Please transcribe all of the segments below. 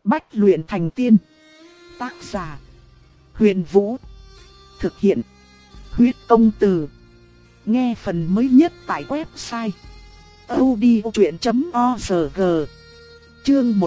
Bách luyện thành tiên. Tác giả: Huyền Vũ. Thực hiện: Huyết Công Từ. Nghe phần mới nhất tại website audiochuyện.org. Chương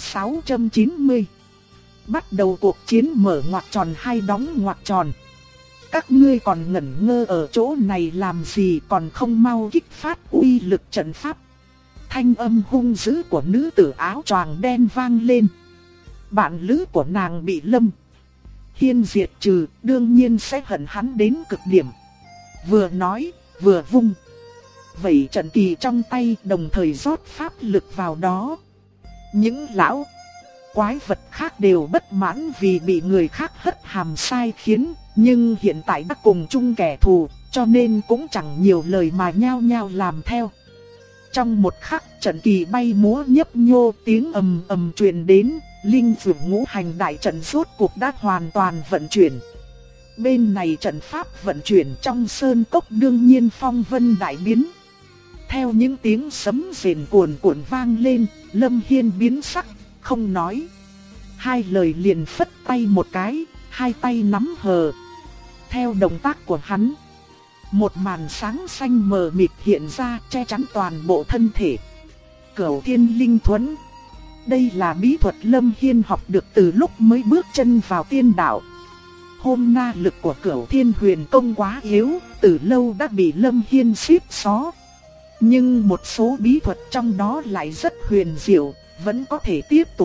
1690. Bắt đầu cuộc chiến mở ngoặc tròn hay đóng ngoặc tròn. Các ngươi còn ngẩn ngơ ở chỗ này làm gì, còn không mau kích phát uy lực trận pháp. Thanh âm hung dữ của nữ tử áo choàng đen vang lên. Bạn lữ của nàng bị Lâm Hiên diệt trừ, đương nhiên sẽ hận hắn đến cực điểm. Vừa nói, vừa vung vẩy trận kỳ trong tay, đồng thời rót pháp lực vào đó. Những lão quái vật khác đều bất mãn vì bị người khác hất hàm sai khiến, nhưng hiện tại đã cùng chung kẻ thù, cho nên cũng chẳng nhiều lời mà nhao nhao làm theo. Trong một khắc, trận kỳ bay múa nhấp nhô, tiếng ầm ầm truyền đến, linh phượng ngũ hành đại trận rốt cuộc đã hoàn toàn vận chuyển. Bên này trận pháp vận chuyển trong sơn cốc, đương nhiên phong vân đại biến. Theo những tiếng sấm rền cuồn cuộn vang lên, Lâm Hiên biến sắc, không nói hai lời liền phất tay một cái, hai tay nắm hờ. Theo động tác của hắn, một màn sáng xanh mờ mịt hiện ra, che chắn toàn bộ thân thể. Cửu Thiên Linh Thuẫn. Đây là bí thuật Lâm Hiên học được từ lúc mới bước chân vào tiên đạo. Hôm na lực của Cửu Thiên Huyền Công quá yếu, từ lâu đã bị Lâm Hiên xíp xó. Nhưng một số bí thuật trong đó lại rất huyền diệu, vẫn có thể tiếp tục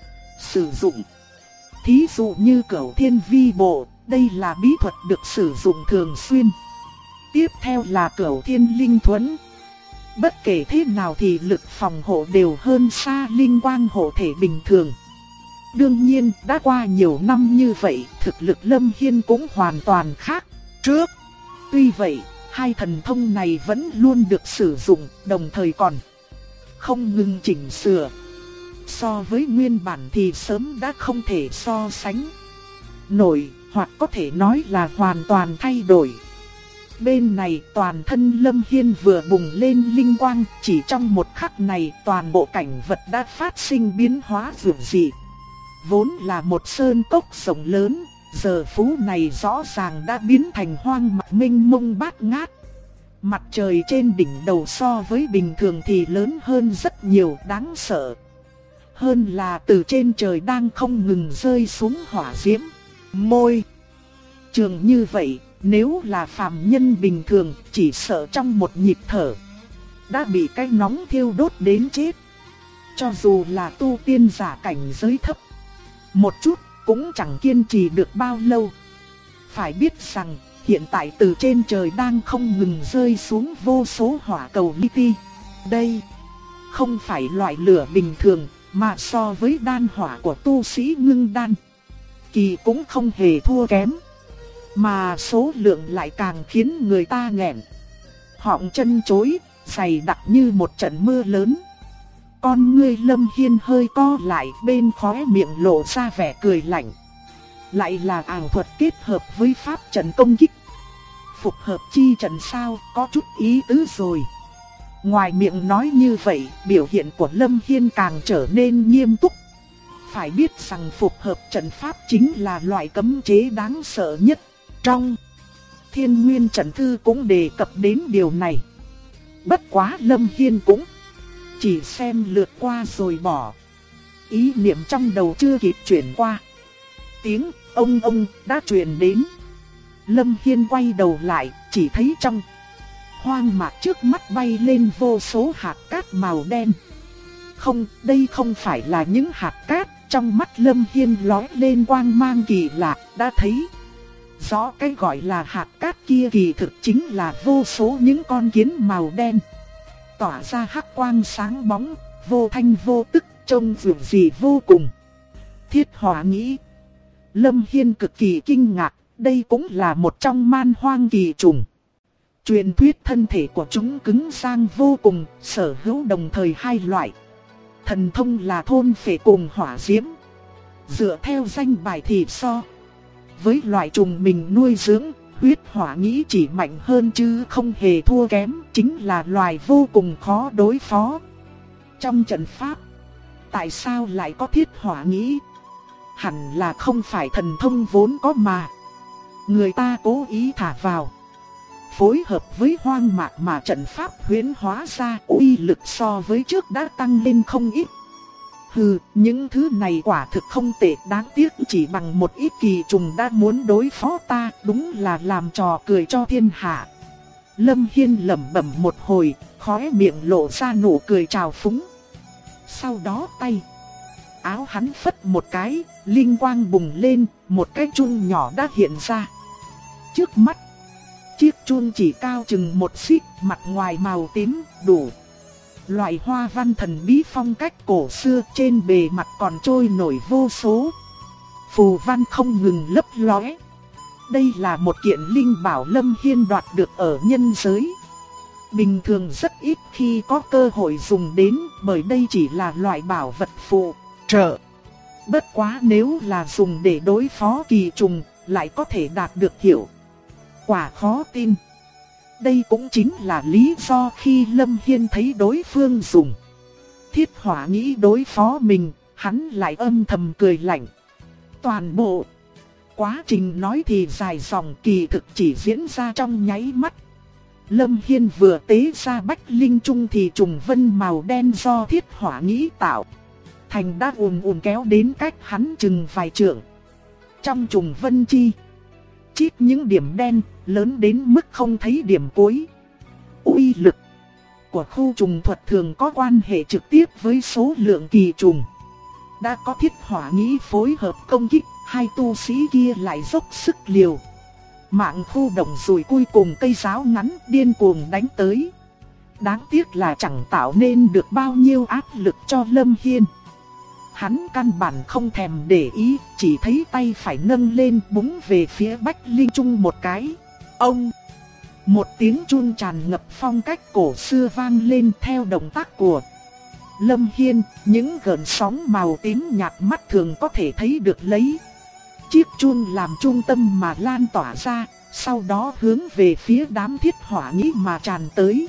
sử dụng. Thí dụ như Cửu Thiên Vi Bộ, đây là bí thuật được sử dụng thường xuyên. Tiếp theo là Cửu Thiên Linh Thuẫn. Bất kể thế nào thì lực phòng hộ đều hơn xa linh quang hộ thể bình thường. Đương nhiên, đã qua nhiều năm như vậy, thực lực Lâm Hiên cũng hoàn toàn khác trước. Tuy vậy, hai thần thông này vẫn luôn được sử dụng, đồng thời còn không ngừng chỉnh sửa. So với nguyên bản thì sớm đã không thể so sánh nổi, hoặc có thể nói là hoàn toàn thay đổi. Bên này toàn thân Lâm Hiên vừa bùng lên linh quang, chỉ trong một khắc này toàn bộ cảnh vật đã phát sinh biến hóa dữ dị. Vốn là một sơn cốc rộng lớn, giờ phút này rõ ràng đã biến thành hoang mạc mênh mông bát ngát. Mặt trời trên đỉnh đầu so với bình thường thì lớn hơn rất nhiều, đáng sợ hơn là từ trên trời đang không ngừng rơi xuống hỏa diễm. Môi trường như vậy, nếu là phàm nhân bình thường, chỉ sợ trong một nhịp thở đã bị cái nóng thiêu đốt đến chết. Cho dù là tu tiên giả cảnh giới thấp, một chút cũng chẳng kiên trì được bao lâu. Phải biết rằng, hiện tại từ trên trời đang không ngừng rơi xuống vô số hỏa cầu li ti. Đây không phải loại lửa bình thường, mà so với đan hỏa của tu sĩ ngưng đan kỳ cũng không hề thua kém. Mà số lượng lại càng khiến người ta nghẹn họng chân chối, dày đặc như một trận mưa lớn. Con ngươi Lâm Hiên hơi co lại, bên khóe miệng lộ ra vẻ cười lạnh. Lại là ảo thuật kết hợp với pháp trận công kích. Phục hợp chi trận sao, có chút ý tứ rồi. Ngoài miệng nói như vậy, biểu hiện của Lâm Hiên càng trở nên nghiêm túc. Phải biết rằng phục hợp trận pháp chính là loại cấm chế đáng sợ nhất. Trong Thiên Nguyên Trận Thư cũng đề cập đến điều này. Bất quá Lâm Hiên cũng chỉ xem lướt qua rồi bỏ. Ý niệm trong đầu chưa kịp chuyển qua, tiếng ông đã truyền đến. Lâm Hiên quay đầu lại, chỉ thấy trong hoang mạc trước mắt bay lên vô số hạt cát màu đen. Không, đây không phải là những hạt cát. Trong mắt Lâm Hiên lóe lên quang mang kỳ lạ, đã thấy rõ cái gọi là hạt cát kia kỳ thực chính là vô số những con kiến màu đen, tỏa ra hắc quang sáng bóng, vô thanh vô tức, trông dịu dị vô cùng. Thiết Hỏa nghĩ, Lâm Hiên cực kỳ kinh ngạc, đây cũng là một trong man hoang kỳ trùng. Truyền thuyết thân thể của chúng cứng sang vô cùng, sở hữu đồng thời hai loại thần thông là thôn phệ cùng hỏa diễm. Dựa theo danh bài thì so với loại trùng mình nuôi dưỡng, Huyết Hỏa nghĩ chỉ mạnh hơn chứ không hề thua kém, chính là loài vô cùng khó đối phó. Trong trận pháp, tại sao lại có thiết hỏa nghĩ? Hẳn là không phải thần thông vốn có mà. Người ta cố ý thả vào. Phối hợp với hoang mạc mà trận pháp huyễn hóa ra, uy lực so với trước đã tăng lên không ít. Hừ, những thứ này quả thực không tệ, đáng tiếc chỉ bằng một ít kỳ trùng đã muốn đối phó ta, đúng là làm trò cười cho thiên hạ. Lâm Hiên lẩm bẩm một hồi, khóe miệng lộ ra nụ cười trào phúng. Sau đó tay áo hắn phất một cái, linh quang bùng lên, một cái chun nhỏ đã hiện ra. Trước mắt, chiếc chun chỉ cao chừng một xích, mặt ngoài màu tím, đủ loại hoa văn thần bí phong cách cổ xưa, trên bề mặt còn trôi nổi vô số phù văn không ngừng lấp lóe. Đây là một kiện linh bảo Lâm Hiên đoạt được ở nhân giới. Bình thường rất ít khi có cơ hội dùng đến, bởi đây chỉ là loại bảo vật phụ trợ. Bất quá nếu là dùng để đối phó kỳ trùng, lại có thể đạt được hiệu quả khó tin. Đây cũng chính là lý do khi Lâm Hiên thấy đối phương dùng thiết hỏa nghĩ đối phó mình, hắn lại âm thầm cười lạnh. Toàn bộ quá trình nói thì dài dòng, kỳ thực chỉ diễn ra trong nháy mắt. Lâm Hiên vừa tế ra Bách Linh Trung thì trùng vân màu đen do thiết hỏa nghĩ tạo thành đã ùn ùn kéo đến cách hắn chừng vài trượng. Trong trùng vân chi chít những điểm đen lớn đến mức không thấy điểm cuối. Uy lực của khu trùng thuật thường có quan hệ trực tiếp với số lượng kỳ trùng. Đã có thiết hỏa nghĩ phối hợp công kích, hai tu sĩ kia lại dốc sức liều mạng khu động rồi cuối cùng cây giáo ngắn điên cuồng đánh tới. Đáng tiếc là chẳng tạo nên được bao nhiêu áp lực cho Lâm Hiên. Hắn căn bản không thèm để ý, chỉ thấy tay phải nâng lên búng về phía Bách Linh Trung một cái. Ông! Một tiếng chun tràn ngập phong cách cổ xưa vang lên theo động tác của Lâm Hiên, những gợn sóng màu tím nhạt mắt thường có thể thấy được lấy chiếc chun làm trung tâm mà lan tỏa ra, sau đó hướng về phía đám thiết hỏa nghĩ mà tràn tới.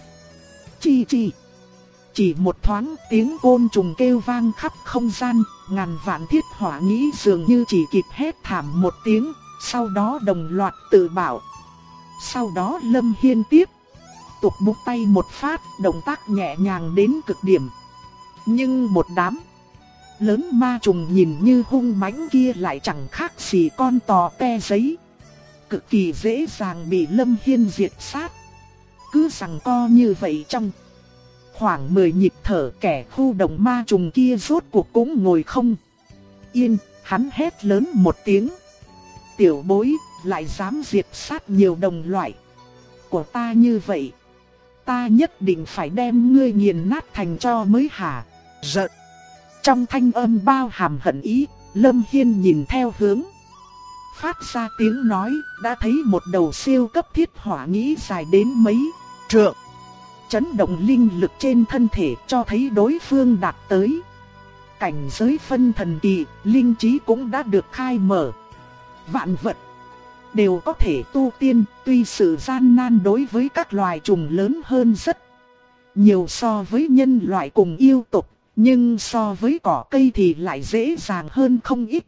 Chỉ một thoáng tiếng côn trùng kêu vang khắp không gian, ngàn vạn thiết hỏa nghĩ dường như chỉ kịp hét thảm một tiếng, sau đó đồng loạt tự bảo. Sau đó Lâm Hiên tiếp tục búng tay một phát, động tác nhẹ nhàng đến cực điểm. Nhưng một đám lớn ma trùng nhìn như hung mãnh kia lại chẳng khác gì con tò te giấy, cực kỳ dễ dàng bị Lâm Hiên diệt sát. Cứ giằng co như vậy trong khoảng 10 nhịp thở, kẻ khu động ma trùng kia rốt cuộc cũng ngồi không yên, hắn hét lớn một tiếng. Tiểu bối, lại dám diệt sát nhiều đồng loại của ta như vậy, ta nhất định phải đem ngươi nghiền nát thành tro mới hả giận. Trong thanh âm bao hàm hận ý, Lâm Hiên nhìn theo hướng phát ra tiếng nói, đã thấy một đầu siêu cấp thiết hỏa nghĩ dài đến mấy trượng. Chấn động linh lực trên thân thể cho thấy đối phương đạt tới cảnh giới phân thần kỳ, linh trí cũng đã được khai mở. Vạn vật đều có thể tu tiên, tuy sự gian nan đối với các loài trùng lớn hơn rất nhiều so với nhân loại cùng yêu tộc, nhưng so với cỏ cây thì lại dễ dàng hơn không ít.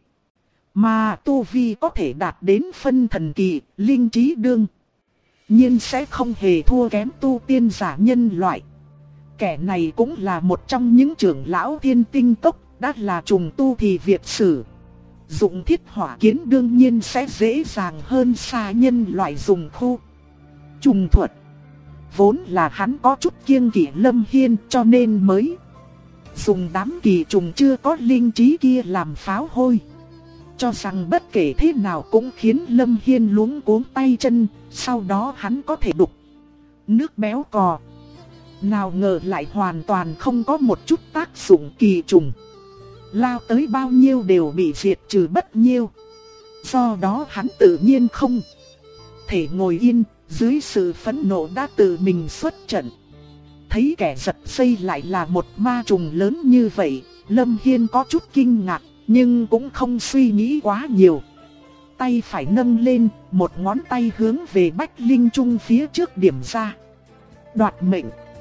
Mà tu vi có thể đạt đến phân thần kỳ, linh trí đương nhiên sẽ không hề thua kém tu tiên giả nhân loại. Kẻ này cũng là một trong những trưởng lão thiên tinh cốc, đã là trùng tu thì việc sử dụng thiết hỏa kiến đương nhiên sẽ dễ dàng hơn xa nhân loại dùng khu trùng thuật. Vốn là hắn có chút kiêng kỵ Lâm Hiên cho nên mới dùng đám kỳ trùng chưa có linh trí kia làm pháo hôi, cho rằng bất kể thế nào cũng khiến Lâm Hiên luống cuống tay chân, sau đó hắn có thể đục nước béo cò. Nào ngờ lại hoàn toàn không có một chút tác dụng, kỳ trùng lao tới bao nhiêu đều bị diệt trừ bất nhiêu. Do đó hắn tự nhiên không thể ngồi yên, dưới sự phẫn nộ đã tự mình xuất trận. Thấy kẻ giật dây lại là một ma trùng lớn như vậy, Lâm Hiên có chút kinh ngạc, nhưng cũng không suy nghĩ quá nhiều. Tay phải nâng lên, một ngón tay hướng về Bách Linh Trung phía trước điểm ra. Đoạt mệnh.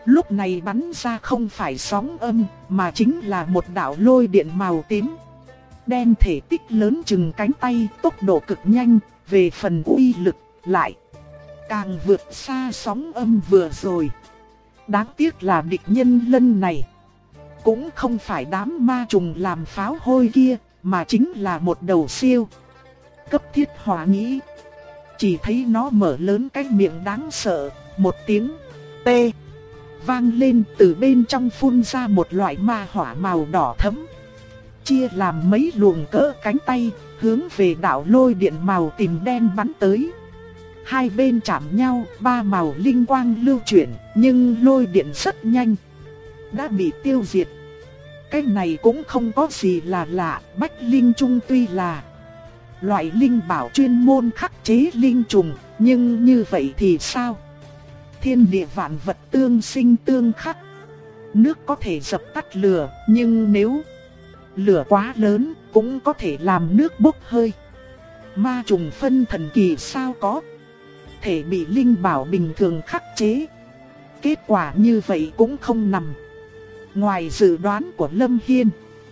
Lúc này bắn ra không phải sóng âm, mà chính là một đạo lôi điện màu tím. Đen thể tích lớn chừng cánh tay, tốc độ cực nhanh, về phần uy lực lại càng vượt xa sóng âm vừa rồi. Đáng tiếc là địch nhân lần này cũng không phải đám ma trùng làm pháo hôi kia, mà chính là một đầu siêu cấp thiết hỏa nhĩ. Chỉ thấy nó mở lớn cái miệng đáng sợ, một tiếng tê vang lên, từ bên trong phun ra một loại ma hỏa màu đỏ thẫm, chia làm mấy luồng cỡ cánh tay, hướng về đạo lôi điện màu tím đen bắn tới. Hai bên chạm nhau, ba màu linh quang lưu chuyển, nhưng lôi điện rất nhanh đã bị tiêu diệt. Cái này cũng không có gì là lạ, Bách Linh Trung tuy là loại linh bảo chuyên môn khắc chế linh trùng, nhưng như vậy thì sao? Thiên địa vạn vật tương sinh tương khắc. Nước có thể dập tắt lửa, nhưng nếu lửa quá lớn cũng có thể làm nước bốc hơi. Ma trùng phân thần kỳ sao có thể bị linh bảo bình thường khắc chế. Kết quả như vậy cũng không nằm ngoài dự đoán của Lâm Hiên.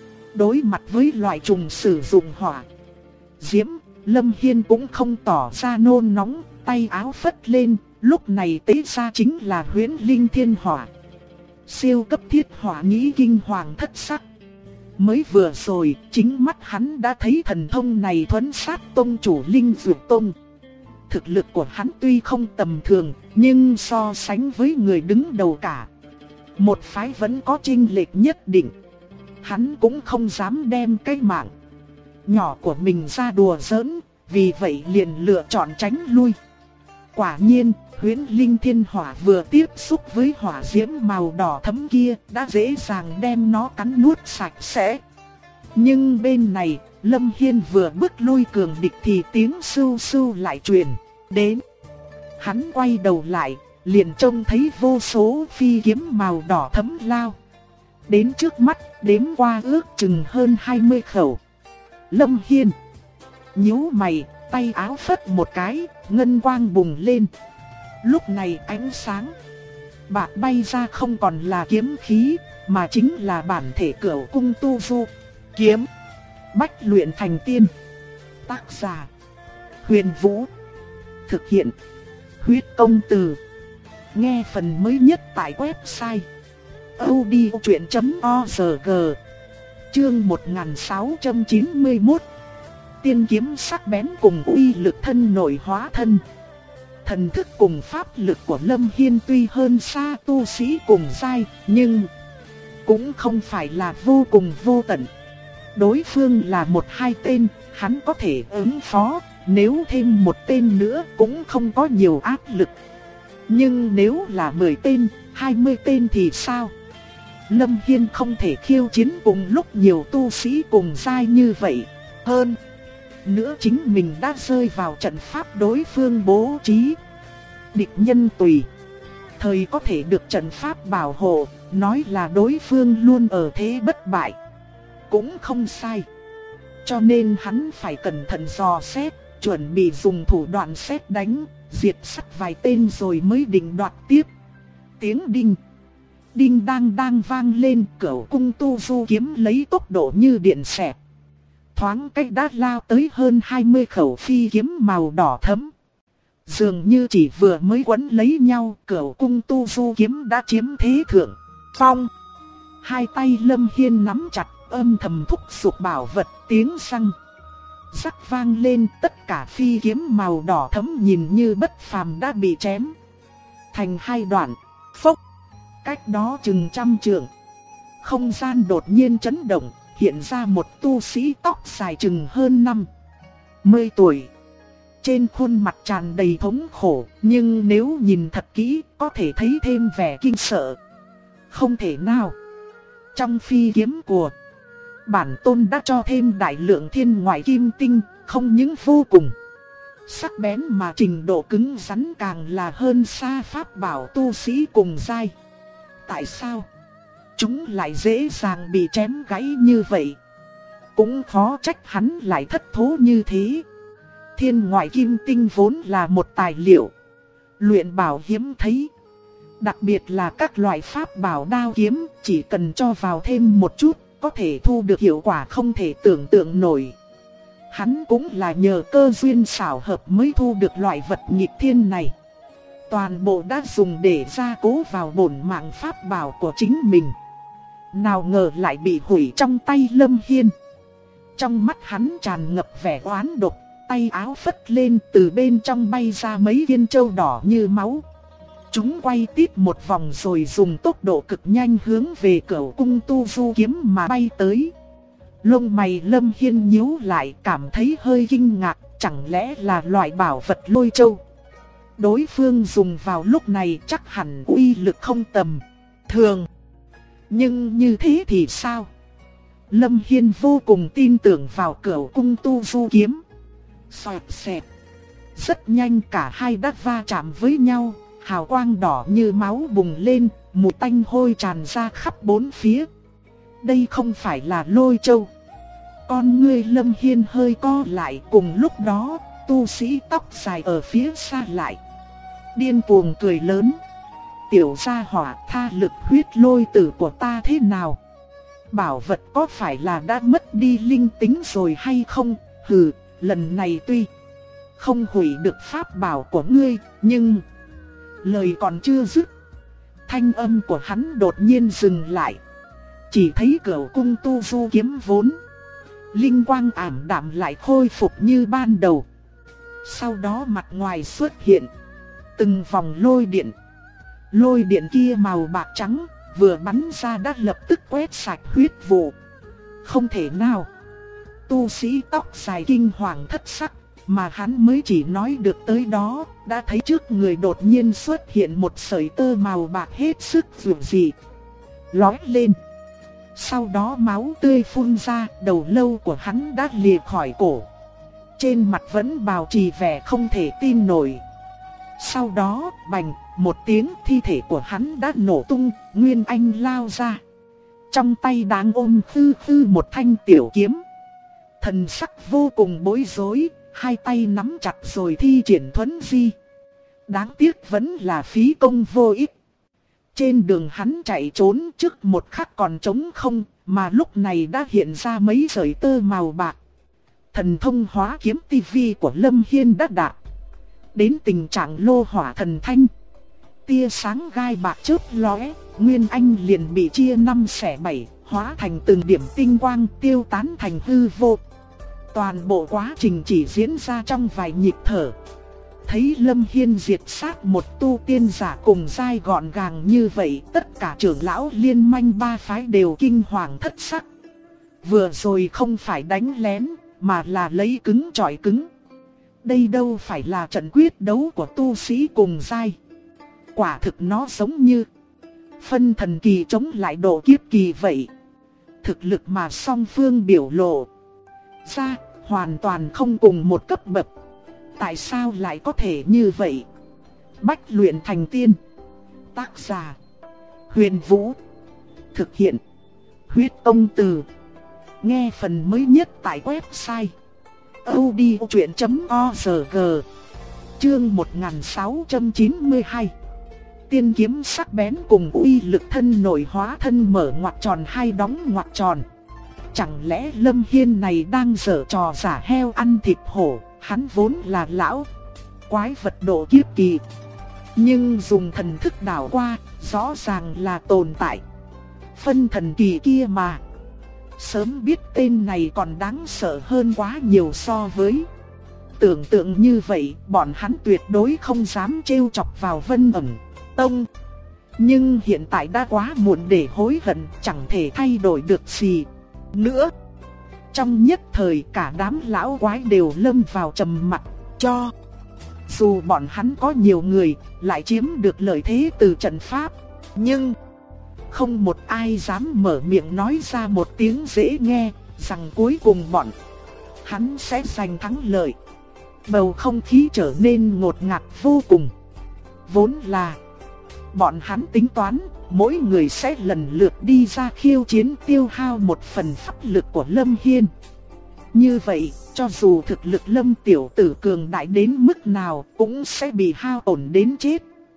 Đối mặt với loại trùng sử dụng hỏa diễm, Lâm Hiên cũng không tỏ ra nôn nóng, tay áo phất lên, lúc này tế ra chính là Huyễn Linh Thiên Hỏa. Siêu cấp thiết hỏa nhĩ kinh hoàng thất sắc. Mới vừa rồi, chính mắt hắn đã thấy thần thông này thuấn sát tông chủ Linh Dược Tông. Thực lực của hắn tuy không tầm thường, nhưng so sánh với người đứng đầu cả một phái vẫn có chênh lệch nhất định. Hắn cũng không dám đem cái mạng nhỏ của mình ra đùa giỡn, vì vậy liền lựa chọn tránh lui. Quả nhiên, Huyễn Linh Thiên Hỏa vừa tiếp xúc với hỏa diễm màu đỏ thẫm kia, đã dễ dàng đem nó cắn nuốt sạch sẽ. Nhưng bên này, Lâm Hiên vừa bước lui cường địch thì tiếng sưu sưu lại truyền đến. Hắn quay đầu lại, liền trông thấy vô số phi kiếm màu đỏ thẫm lao đến trước mắt, đếm qua ước chừng hơn 20 khẩu. Lâm Hiên nhíu mày, tay áo phất một cái, ngân quang bùng lên. Lúc này ánh sáng bạc bay ra không còn là kiếm khí, mà chính là bản thể Cửu Cung Tu Du kiếm. Bách luyện thành tiên. Tác giả Huyền Vũ. Thực hiện Huyết Công Từ. Nghe phần mới nhất tại website audiochuyện.org. Chương 1691. Tiên kiếm sắc bén cùng uy lực thân nội hóa thân. Thần thức cùng pháp lực của Lâm Hiên tuy hơn xa tu sĩ cùng giai, nhưng cũng không phải là vô cùng vô tận. Đối phương là một hai tên, hắn có thể ứng phó, nếu thêm một tên nữa cũng không có nhiều áp lực. Nhưng nếu là 10 tên, 20 tên thì sao? Lâm Hiên không thể khiêu chiến cùng lúc nhiều tu sĩ cùng giai như vậy. Hơn nữa chính mình đã rơi vào trận pháp đối phương bố trí. Địch nhân tùy thời có thể được trận pháp bảo hộ, nói là đối phương luôn ở thế bất bại cũng không sai. Cho nên hắn phải cẩn thận dò xét, chuẩn bị dùng thủ đoạn sét đánh, diệt sát vài tên rồi mới định đoạt tiếp. Tiếng đinh đinh đang vang lên, Cửu Cung Tu Du kiếm lấy tốc độ như điện xẹt, thoáng cách đã lao tới hơn 20 khẩu phi kiếm màu đỏ thẫm. Dường như chỉ vừa mới quấn lấy nhau, Cửu Cung Tu Du kiếm đã chiếm thế thượng phong. Hai tay Lâm Hiên nắm chặt, âm thầm thúc giục bảo vật, tiếng răng rắc vang lên, tất cả phi kiếm màu đỏ thẫm nhìn như bất phàm đã bị chém thành hai đoạn. Phốc, cách đó chừng 100 trượng, không gian đột nhiên chấn động, hiện ra một tu sĩ tóc dài chừng hơn 50 tuổi. Trên khuôn mặt tràn đầy thống khổ, nhưng nếu nhìn thật kỹ có thể thấy thêm vẻ kinh sợ. Không thể nào, trong phi kiếm của bản tôn đã cho thêm đại lượng thiên ngoại kim tinh, không những vô cùng sắc bén mà trình độ cứng rắn càng là hơn xa pháp bảo tu sĩ cùng giai. Tại sao chúng lại dễ dàng bị chém gãy như vậy? Cũng khó trách hắn lại thất thố như thế. Thiên ngoại kim tinh vốn là một tài liệu luyện bảo hiếm thấy, Đặc biệt là các loại pháp bảo đao kiếm, chỉ cần cho vào thêm một chút, có thể thu được hiệu quả không thể tưởng tượng nổi. Hắn cũng là nhờ cơ duyên xảo hợp mới thu được loại vật nghịch thiên này. Toàn bộ đã dùng để gia cố vào bổn mạng pháp bảo của chính mình. Nào ngờ lại bị hủy trong tay Lâm Hiên. Trong mắt hắn tràn ngập vẻ oán độc, tay áo phất lên, từ bên trong bay ra mấy viên châu đỏ như máu. Chúng quay tít một vòng rồi dùng tốc độ cực nhanh hướng về Cửu Cung Tu Du kiếm mà bay tới. Lông mày Lâm Hiên nhíu lại, cảm thấy hơi kinh ngạc, chẳng lẽ là loại bảo vật Lôi Châu. Đối phương dùng vào lúc này chắc hẳn uy lực không tầm thường. Nhưng như thế thì sao? Lâm Hiên vô cùng tin tưởng vào Cửu Cung Tu Du kiếm. Xoẹt xẹt. Rất nhanh cả hai đã va chạm với nhau, hào quang đỏ như máu bùng lên, mùi tanh hôi tràn ra khắp bốn phía. Đây không phải là Lôi Châu. Con ngươi Lâm Hiên hơi co lại, cùng lúc đó, tu sĩ tóc dài ở phía xa lại điên cuồng cười lớn. Tiểu gia hỏa, tha lực huyết lôi tử của ta thế nào? Bảo vật có phải là đã mất đi linh tính rồi hay không? Hừ, lần này tuy không hủy được pháp bảo của ngươi, nhưng... Lời còn chưa dứt, thanh âm của hắn đột nhiên dừng lại. Chỉ thấy Cửu Cung Tu Du kiếm vốn linh quang ảm đạm lại khôi phục như ban đầu. Sau đó mặt ngoài xuất hiện từng vòng lôi điện. Lôi điện kia màu bạc trắng, vừa bắn ra đã lập tức quét sạch huyết vụ. Không thể nào. Tu sĩ tóc dài kinh hoàng thất sắc, mà hắn mới chỉ nói được tới đó, đã thấy trước người đột nhiên xuất hiện một sợi tơ màu bạc hết sức dịu dị, lói lên. Sau đó máu tươi phun ra, đầu lâu của hắn đã lìa khỏi cổ. Trên mặt vẫn bảo trì vẻ không thể tin nổi. Sau đó, bành, một tiếng, thi thể của hắn đã nổ tung, Nguyên Anh lao ra. Trong tay đang ôm khư khư một thanh tiểu kiếm. Thần sắc vô cùng bối rối, hai tay nắm chặt rồi thi triển thuấn di. Đáng tiếc vẫn là phí công vô ích. Trên đường hắn chạy trốn trước một khắc còn trống không, mà lúc này đã hiện ra mấy sợi tơ màu bạc. Thần thông hóa kiếm tivi của Lâm Hiên đã đạt đến tình trạng lô hỏa thần thanh. Tia sáng gai bạc chớp lóe, Nguyên Anh liền bị chia 5 xẻ 7, hóa thành từng điểm tinh quang tiêu tán thành hư vô. Toàn bộ quá trình chỉ diễn ra trong vài nhịp thở. Thấy Lâm Hiên diệt sát một tu tiên giả cùng giai gọn gàng như vậy, tất cả trưởng lão liên minh ba phái đều kinh hoàng thất sắc. Vừa rồi không phải đánh lén, mà là lấy cứng chọi cứng. Đây đâu phải là trận quyết đấu của tu sĩ cùng giai. Quả thực nó giống như phân thần kỳ chống lại độ kiếp kỳ vậy. Thực lực mà song phương biểu lộ ra hoàn toàn không cùng một cấp bậc. Tại sao lại có thể như vậy? Bách luyện thành tiên. Tác giả Huyền Vũ. Thực hiện Huyết Tông Từ. Nghe phần mới nhất tại website audiochuyện.org. Chương 1692. Tiên kiếm sắc bén cùng uy lực thân nổi hóa thân mở ngoặc tròn hay đóng ngoặc tròn. Chẳng lẽ Lâm Hiên này đang giở trò giả heo ăn thịt hổ? Hắn vốn là lão quái vật độ kiếp kỳ, nhưng dùng thần thức đảo qua, rõ ràng là tồn tại phân thần kỳ kia mà. Sớm biết tên này còn đáng sợ hơn quá nhiều so với tưởng tượng như vậy, bọn hắn tuyệt đối không dám trêu chọc vào Vân Ẩn Tông. Nhưng hiện tại đã quá muộn để hối hận, chẳng thể thay đổi được gì nữa. Trong nhất thời cả đám lão quái đều lâm vào trầm mặc. Cho dù bọn hắn có nhiều người, lại chiếm được lợi thế từ trận pháp, nhưng không một ai dám mở miệng nói ra một tiếng dễ nghe rằng cuối cùng bọn hắn sẽ giành thắng lợi. Bầu không khí trở nên ngột ngạt vô cùng. Vốn là bọn hắn tính toán mỗi người sẽ lần lượt đi ra khiêu chiến, tiêu hao một phần pháp lực của Lâm Hiên. Như vậy, cho dù thực lực Lâm tiểu tử cường đại đến mức nào cũng sẽ bị hao tổn đến chết.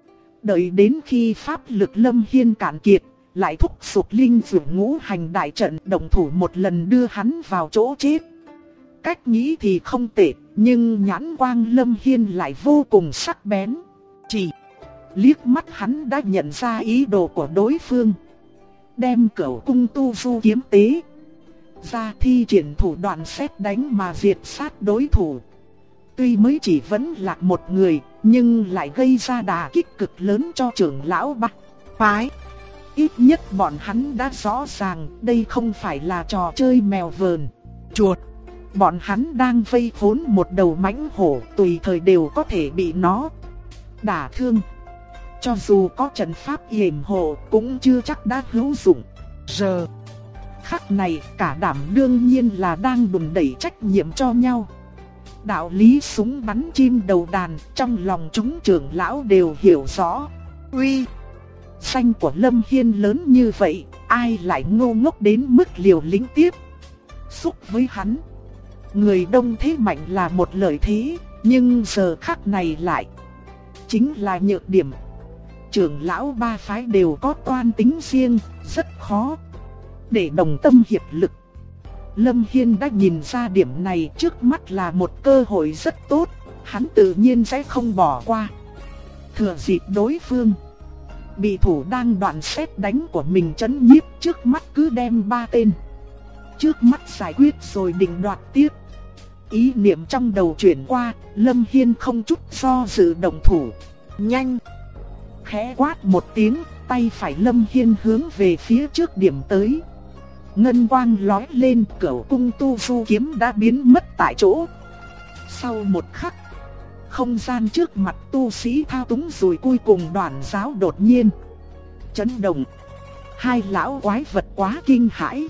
Đợi đến khi pháp lực Lâm Hiên cạn kiệt, lại thúc giục linh dược ngũ hành đại trận động thủ một lần đưa hắn vào chỗ chết. Cách nghĩ thì không tệ, nhưng nhãn quang Lâm Hiên lại vô cùng sắc bén. Chỉ liếc mắt hắn đã nhận ra ý đồ của đối phương. Đem Cửu Cung Tu Du kiếm tế ra, thi triển thủ đoạn sét đánh mà diệt sát đối thủ. Tuy mới chỉ vẫn lạc một người, nhưng lại gây ra đả kích cực lớn cho trưởng lão Bắc phái. Ít nhất bọn hắn đã rõ ràng đây không phải là trò chơi mèo vờn chuột. Bọn hắn đang vây khốn một đầu mãnh hổ, tùy thời đều có thể bị nó đả thương. Cho dù có trận pháp yểm hộ cũng chưa chắc đã hữu dụng. Giờ khắc này cả đám đương nhiên là đang đùn đẩy trách nhiệm cho nhau. Đạo lý súng bắn chim đầu đàn, trong lòng chúng trưởng lão đều hiểu rõ. Uy danh của Lâm Hiên lớn như vậy, ai lại ngu ngốc đến mức liều lĩnh tiếp xúc với hắn. Người đông thế mạnh là một lợi thế, nhưng giờ khắc này lại chính là nhược điểm. Trưởng lão ba phái đều có toan tính riêng, rất khó để đồng tâm hiệp lực. Lâm Hiên đã nhìn ra điểm này, trước mắt là một cơ hội rất tốt, hắn tự nhiên sẽ không bỏ qua. Thừa dịp đối phương bị thủ đang đoạn sét đánh của mình trấn nhiếp, trước mắt cứ đem 3 tên trước mắt giải quyết rồi định đoạt tiếp. Ý niệm trong đầu chuyển qua, Lâm Hiên không chút do dự động thủ. Nhanh! Khẽ quát một tiếng, tay phải Lâm Hiên hướng về phía trước điểm tới. Ngân quang lóe lên, Cửu Cung Tu Du kiếm đã biến mất tại chỗ. Sau một khắc, không gian trước mặt tu sĩ thao túng rồi cuối cùng đoàn giáo đột nhiên chấn động. Hai lão quái vật quá kinh hãi.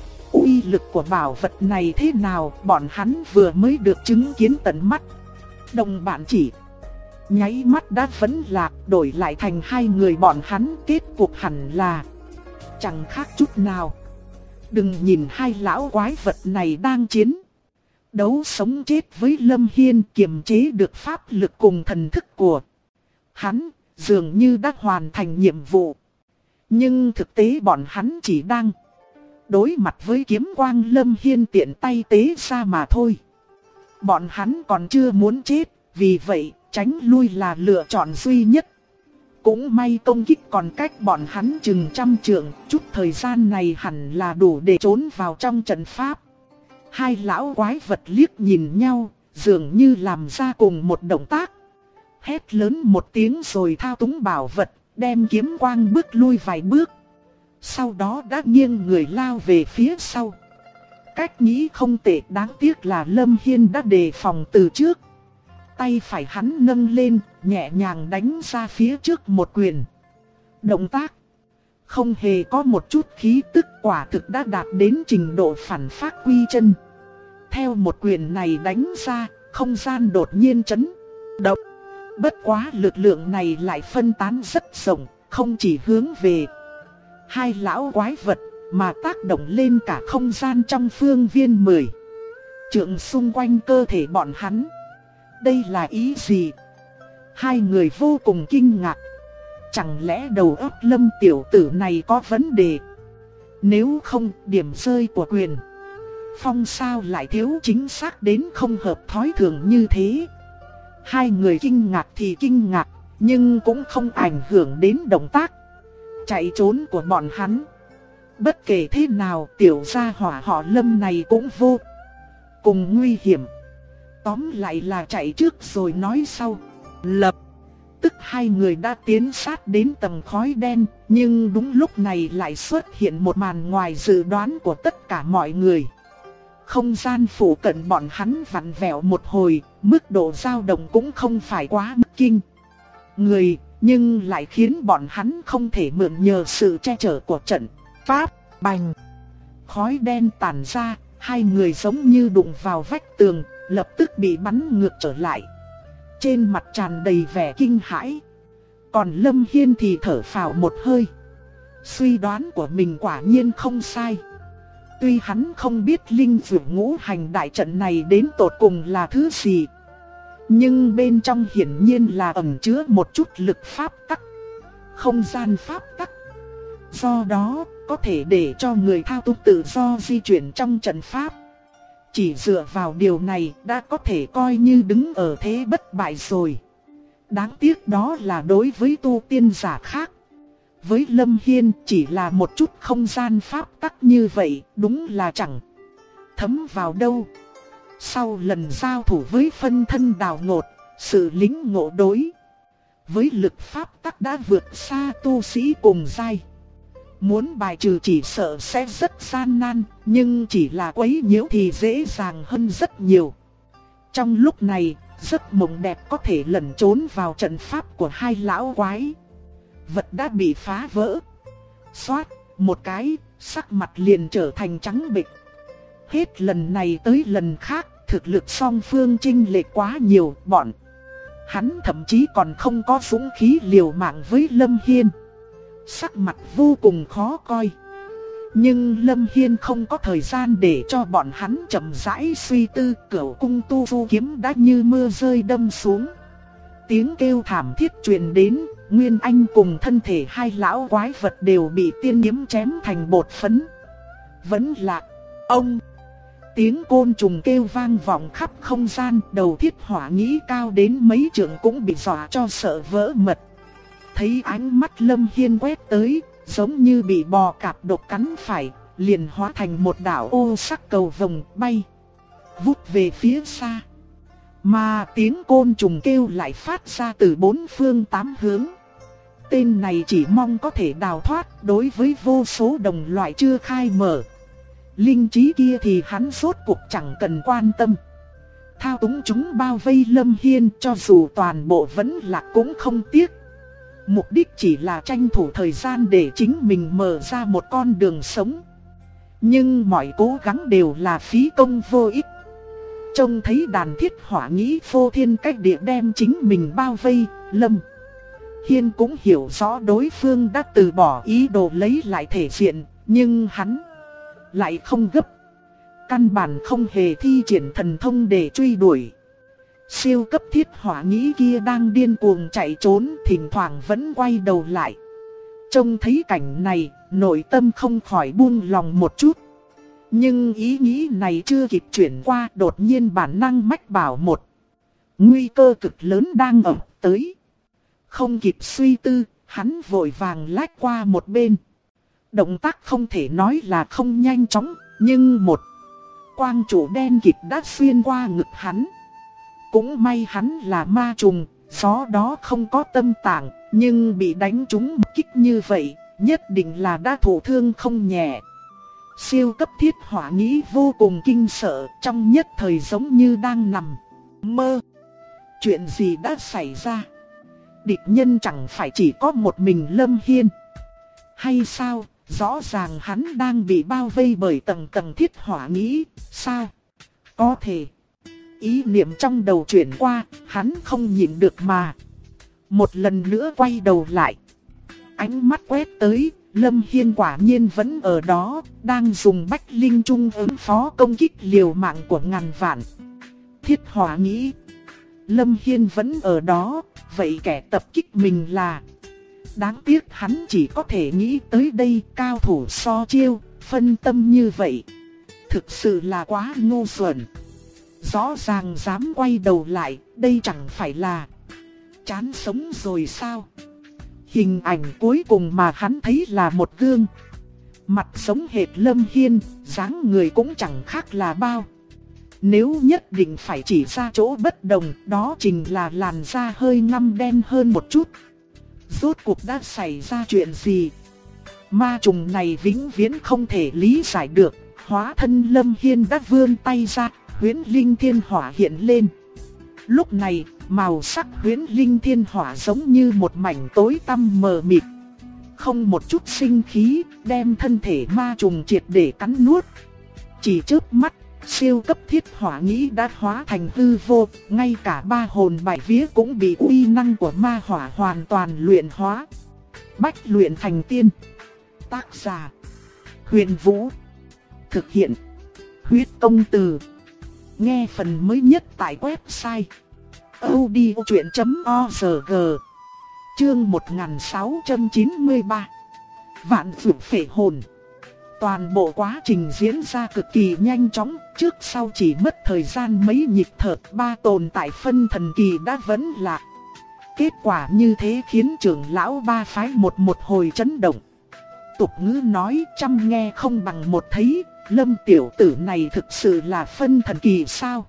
Uy lực của bảo vật này thế nào, bọn hắn vừa mới được chứng kiến tận mắt. Đồng bạn chỉ nháy mắt đã vẫn lạc, đổi lại thành hai người bọn hắn, kết cục hẳn là chẳng khác chút nào. Đừng nhìn hai lão quái vật này đang chiến đấu sống chết với Lâm Hiên, kiềm chế được pháp lực cùng thần thức của hắn, dường như đã hoàn thành nhiệm vụ. Nhưng thực tế bọn hắn chỉ đang đối mặt với kiếm quang Lâm Hiên tiện tay tế ra mà thôi. Bọn hắn còn chưa muốn chết, vì vậy tránh lui là lựa chọn duy nhất. Cũng may công kích còn cách bọn hắn chừng 100 trượng, chút thời gian này hẳn là đủ để trốn vào trong trận pháp. Hai lão quái vật liếc nhìn nhau, dường như làm ra cùng một động tác. Hét lớn một tiếng rồi thao túng bảo vật, đem kiếm quang bước lui vài bước. Sau đó đã nghiêng người lao về phía sau. Cách nghĩ không tệ, đáng tiếc là Lâm Hiên đã đề phòng từ trước. Tay phải hắn nâng lên, nhẹ nhàng đánh ra phía trước một quyền. Động tác không hề có một chút khí tức, quả thực đã đạt đến trình độ phản phác quy chân. Theo một quyền này đánh ra, không gian đột nhiên chấn động. Bất quá lực lượng này lại phân tán rất rộng, không chỉ hướng về hai lão quái vật, mà tác động lên cả không gian trong phương viên 10 trượng xung quanh cơ thể bọn hắn. Đây là ý gì? Hai người vô cùng kinh ngạc. Chẳng lẽ đầu óc Lâm tiểu tử này có vấn đề? Nếu không, điểm rơi của quyền phong sao lại thiếu chính xác đến không hợp thói thường như thế? Hai người kinh ngạc thì kinh ngạc, nhưng cũng không ảnh hưởng đến động tác chạy trốn của bọn hắn. Bất kể thế nào, tiểu gia hỏa họ Lâm này cũng vô cùng nguy hiểm. Tóm lại là chạy trước rồi nói sau. Lập tức hai người đã tiến sát đến tầng khói đen, nhưng đúng lúc này lại xuất hiện một màn ngoài dự đoán của tất cả mọi người. Không gian phủ cận bọn hắn vặn vẹo một hồi, mức độ dao động cũng không phải quá mức kinh người, nhưng lại khiến bọn hắn không thể mượn nhờ sự che chở của trận pháp. Bành! Khói đen tản ra, hai người giống như đụng vào vách tường, lập tức bị bắn ngược trở lại. Trên mặt tràn đầy vẻ kinh hãi. Còn Lâm Hiên thì thở phào một hơi. Suy đoán của mình quả nhiên không sai. Tuy hắn không biết linh dược ngũ hành đại trận này đến tột cùng là thứ gì, nhưng bên trong hiển nhiên là ẩn chứa một chút lực pháp tắc không gian pháp tắc. Do đó, có thể để cho người thao túng tự do di chuyển trong trận pháp. Chỉ dựa vào điều này đã có thể coi như đứng ở thế bất bại rồi. Đáng tiếc đó là đối với tu tiên giả khác. Với Lâm Hiên chỉ là một chút không gian pháp tắc như vậy, đúng là chẳng thấm vào đâu. Sau lần giao thủ với phân thân đào ngột, sự lính ngộ đối với lực pháp tắc đã vượt xa tu sĩ cùng giai. Muốn bài trừ chỉ sợ sẽ rất gian nan, nhưng chỉ là quấy nhiễu thì dễ dàng hơn rất nhiều. Trong lúc này, giấc mộng đẹp có thể lẩn trốn vào trận pháp của hai lão quái. Vật đã bị phá vỡ. Xoát, một cái, sắc mặt liền trở thành trắng bệch. Hết lần này tới lần khác, thực lực song phương chênh lệch quá nhiều, bọn hắn thậm chí còn không có dũng khí liều mạng với Lâm Hiên. Sắc mặt vô cùng khó coi. Nhưng Lâm Hiên không có thời gian để cho bọn hắn chậm rãi suy tư. Cửu cung tu phu kiếm đã như mưa rơi đâm xuống. Tiếng kêu thảm thiết truyền đến. Nguyên Anh cùng thân thể hai lão quái vật đều bị tiên kiếm chém thành bột phấn. Vẫn là ông. Tiếng côn trùng kêu vang vọng khắp không gian. Đầu thiết hỏa nghĩ cao đến mấy trượng cũng bị dọa cho sợ vỡ mật. Thấy ánh mắt Lâm Hiên quét tới, giống như bị bò cạp độc cắn phải, liền hóa thành một đạo ô sắc cầu vồng bay vút về phía xa. Mà tiếng côn trùng kêu lại phát ra từ bốn phương tám hướng. Tên này chỉ mong có thể đào thoát, đối với vô số đồng loại chưa khai mở linh trí kia thì hắn rốt cuộc chẳng cần quan tâm. Thao túng chúng bao vây Lâm Hiên, cho dù toàn bộ vẫn lạc cũng không tiếc. Mục đích chỉ là tranh thủ thời gian để chính mình mở ra một con đường sống. Nhưng mọi cố gắng đều là phí công vô ích. Trông thấy đàn thiết hỏa nghĩ phô thiên cách địa đem chính mình bao vây, Lâm Hiên cũng hiểu rõ đối phương đã từ bỏ ý đồ lấy lại thể diện, nhưng hắn lại không gấp. Căn bản không hề thi triển thần thông để truy đuổi. Siêu cấp thiết hỏa nghĩ kia đang điên cuồng chạy trốn, thỉnh thoảng vẫn quay đầu lại. Trông thấy cảnh này, nội tâm không khỏi buông lòng một chút. Nhưng ý nghĩ này chưa kịp chuyển qua, đột nhiên bản năng mách bảo một nguy cơ cực lớn đang ập tới. Không kịp suy tư, hắn vội vàng lách qua một bên. Động tác không thể nói là không nhanh chóng, nhưng một quang trụ đen kịt đã xuyên qua ngực hắn. Cũng may hắn là ma trùng, gió đó không có tâm tạng, nhưng bị đánh trúng một kích như vậy, nhất định là đã thụ thương không nhẹ. Siêu cấp thiết hỏa nghĩ vô cùng kinh sợ, trong nhất thời giống như đang nằm mơ. Chuyện gì đã xảy ra? Địch nhân chẳng phải chỉ có một mình Lâm Hiên hay sao? Rõ ràng hắn đang bị bao vây bởi tầng tầng thiết hỏa nghĩ, sao có thể? Ý niệm trong đầu chuyển qua, hắn không nhịn được mà một lần nữa quay đầu lại. Ánh mắt quét tới, Lâm Hiên quả nhiên vẫn ở đó, đang dùng bách linh trung ứng phó công kích liều mạng của ngàn vạn thiết hỏa nghĩ. Lâm Hiên vẫn ở đó, vậy kẻ tập kích mình là? Đáng tiếc hắn chỉ có thể nghĩ tới đây, cao thủ so chiêu, phân tâm như vậy. Thực sự là quá ngu xuẩn. Rõ ràng dám quay đầu lại, đây chẳng phải là chán sống rồi sao? Hình ảnh cuối cùng mà hắn thấy là một gương mặt sống hệt Lâm Hiên, dáng người cũng chẳng khác là bao. Nếu nhất định phải chỉ ra chỗ bất đồng, đó chính là làn da hơi ngăm đen hơn một chút. Rốt cuộc đã xảy ra chuyện gì? Ma trùng này vĩnh viễn không thể lý giải được. Hóa thân Lâm Hiên đã vươn tay ra, huyễn linh thiên hỏa hiện lên. Lúc này, màu sắc huyễn linh thiên hỏa giống như một mảnh tối tăm mờ mịt, không một chút sinh khí, đem thân thể ma trùng triệt để cắn nuốt. Chỉ chớp mắt, siêu cấp thiết hỏa nghĩ đã hóa thành hư vô, ngay cả ba hồn bảy vía cũng bị uy năng của ma hỏa hoàn toàn luyện hóa. Bách luyện thành tiên. Tác giả: Huyền Vũ. Thực hiện: Huyết Công Từ. Nghe phần mới nhất tại website audiochuyen.org. Chương 1693. Vạn Dược Phệ Hồn. Toàn bộ quá trình diễn ra cực kỳ nhanh chóng, trước sau chỉ mất thời gian mấy nhịp thở, 3 tồn tại phân thần kỳ đã vấn lạc. Kết quả như thế khiến trưởng lão 3 phái một hồi chấn động. Tục ngữ nói trăm nghe không bằng một thấy, Lâm tiểu tử này thực sự là phân thần kỳ sao?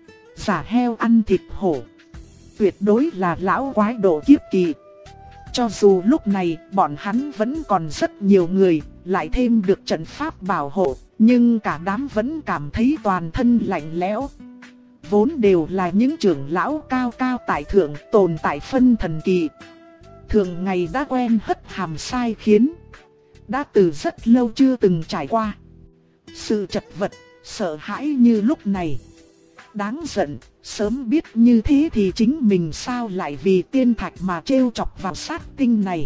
Giả heo ăn thịt hổ, tuyệt đối là lão quái độ kiếp kỳ. Cho dù lúc này bọn hắn vẫn còn rất nhiều người, lại thêm được trận pháp bảo hộ, nhưng cả đám vẫn cảm thấy toàn thân lạnh lẽo. Vốn đều là những trưởng lão cao cao tại thượng, tồn tại phân thần kỳ. Thường ngày đã quen hất hàm sai khiến, đã từ rất lâu chưa từng trải qua sự chật vật, sợ hãi như lúc này. Đáng giận, sớm biết như thế thì chính mình sao lại vì tiên thạch mà trêu chọc vào sát tinh này.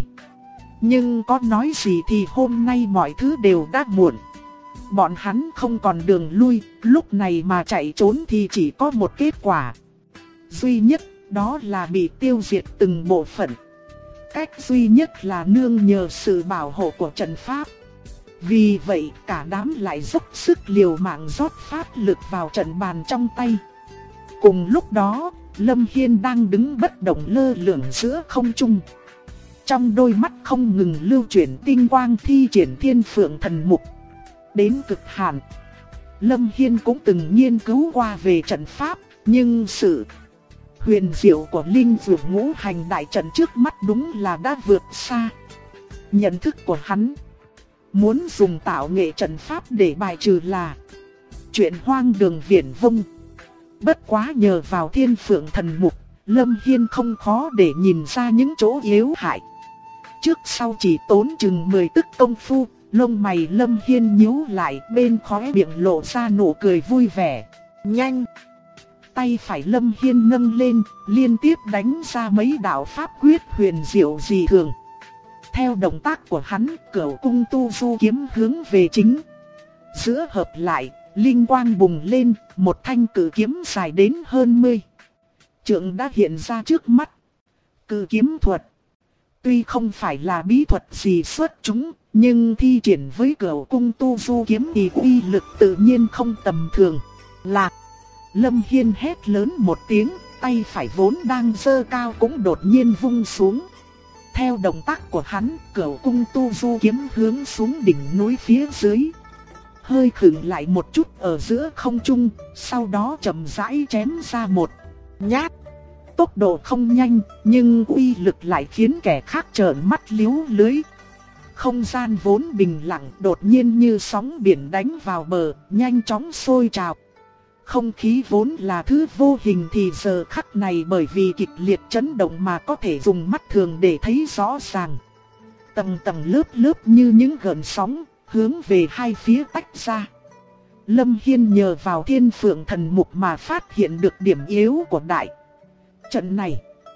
Nhưng có nói gì thì hôm nay mọi thứ đều đã muộn. Bọn hắn không còn đường lui, lúc này mà chạy trốn thì chỉ có một kết quả duy nhất, đó là bị tiêu diệt từng bộ phận. Cách duy nhất là nương nhờ sự bảo hộ của trận pháp. Vì vậy cả đám lại dốc sức liều mạng rót pháp lực vào trận bàn trong tay. Cùng lúc đó, Lâm Hiên đang đứng bất động lơ lửng giữa không trung. Trong đôi mắt không ngừng lưu chuyển tinh quang thi triển Thiên Phượng Thần Mục. Đến cực hạn, Lâm Hiên cũng từng nghiên cứu qua về trận pháp, nhưng sự huyền diệu của linh dược ngũ hành đại trận trước mắt đúng là đã vượt xa nhận thức của hắn. Muốn dùng tạo nghệ trận pháp để bài trừ là chuyện hoang đường viển vông. Bất quá nhờ vào Thiên Phượng Thần Mục, Lâm Hiên không khó để nhìn ra những chỗ yếu hại. Trước sau chỉ tốn chừng 10 tức công phu, lông mày Lâm Hiên nhíu lại, bên khóe miệng lộ ra nụ cười vui vẻ. Nhanh! Tay phải Lâm Hiên nâng lên, liên tiếp đánh ra mấy đạo pháp quyết huyền diệu dị thường. Theo động tác của hắn, Cửu Cung Tu Du kiếm hướng về chính giữa hợp lại, linh quang bùng lên, một thanh cử kiếm dài đến hơn 10 trượng đã hiện ra trước mắt. Cử kiếm thuật tuy không phải là bí thuật gì xuất chúng, nhưng thi triển với Cửu Cung Tu Du kiếm thì uy lực tự nhiên không tầm thường. Lạc! Lâm Hiên hét lớn một tiếng, tay phải vốn đang giơ cao cũng đột nhiên vung xuống. Theo động tác của hắn, Cửu Cung Tu Du kiếm hướng xuống đỉnh núi phía dưới. Hơi khựng lại một chút ở giữa không trung, sau đó chậm rãi chém ra một nhát. Tốc độ không nhanh, nhưng uy lực lại khiến kẻ khác trợn mắt liếu lưới. Không gian vốn bình lặng đột nhiên như sóng biển đánh vào bờ, nhanh chóng sôi trào. Không khí vốn là thứ vô hình thì giờ khắc này bởi vì kịch liệt chấn động mà có thể dùng mắt thường để thấy rõ ràng. Tầng tầng lớp lớp như những gợn sóng, hướng về hai phía tách ra. Lâm Hiên nhờ vào Thiên Phượng Thần Mục mà phát hiện được điểm yếu của đại trận này.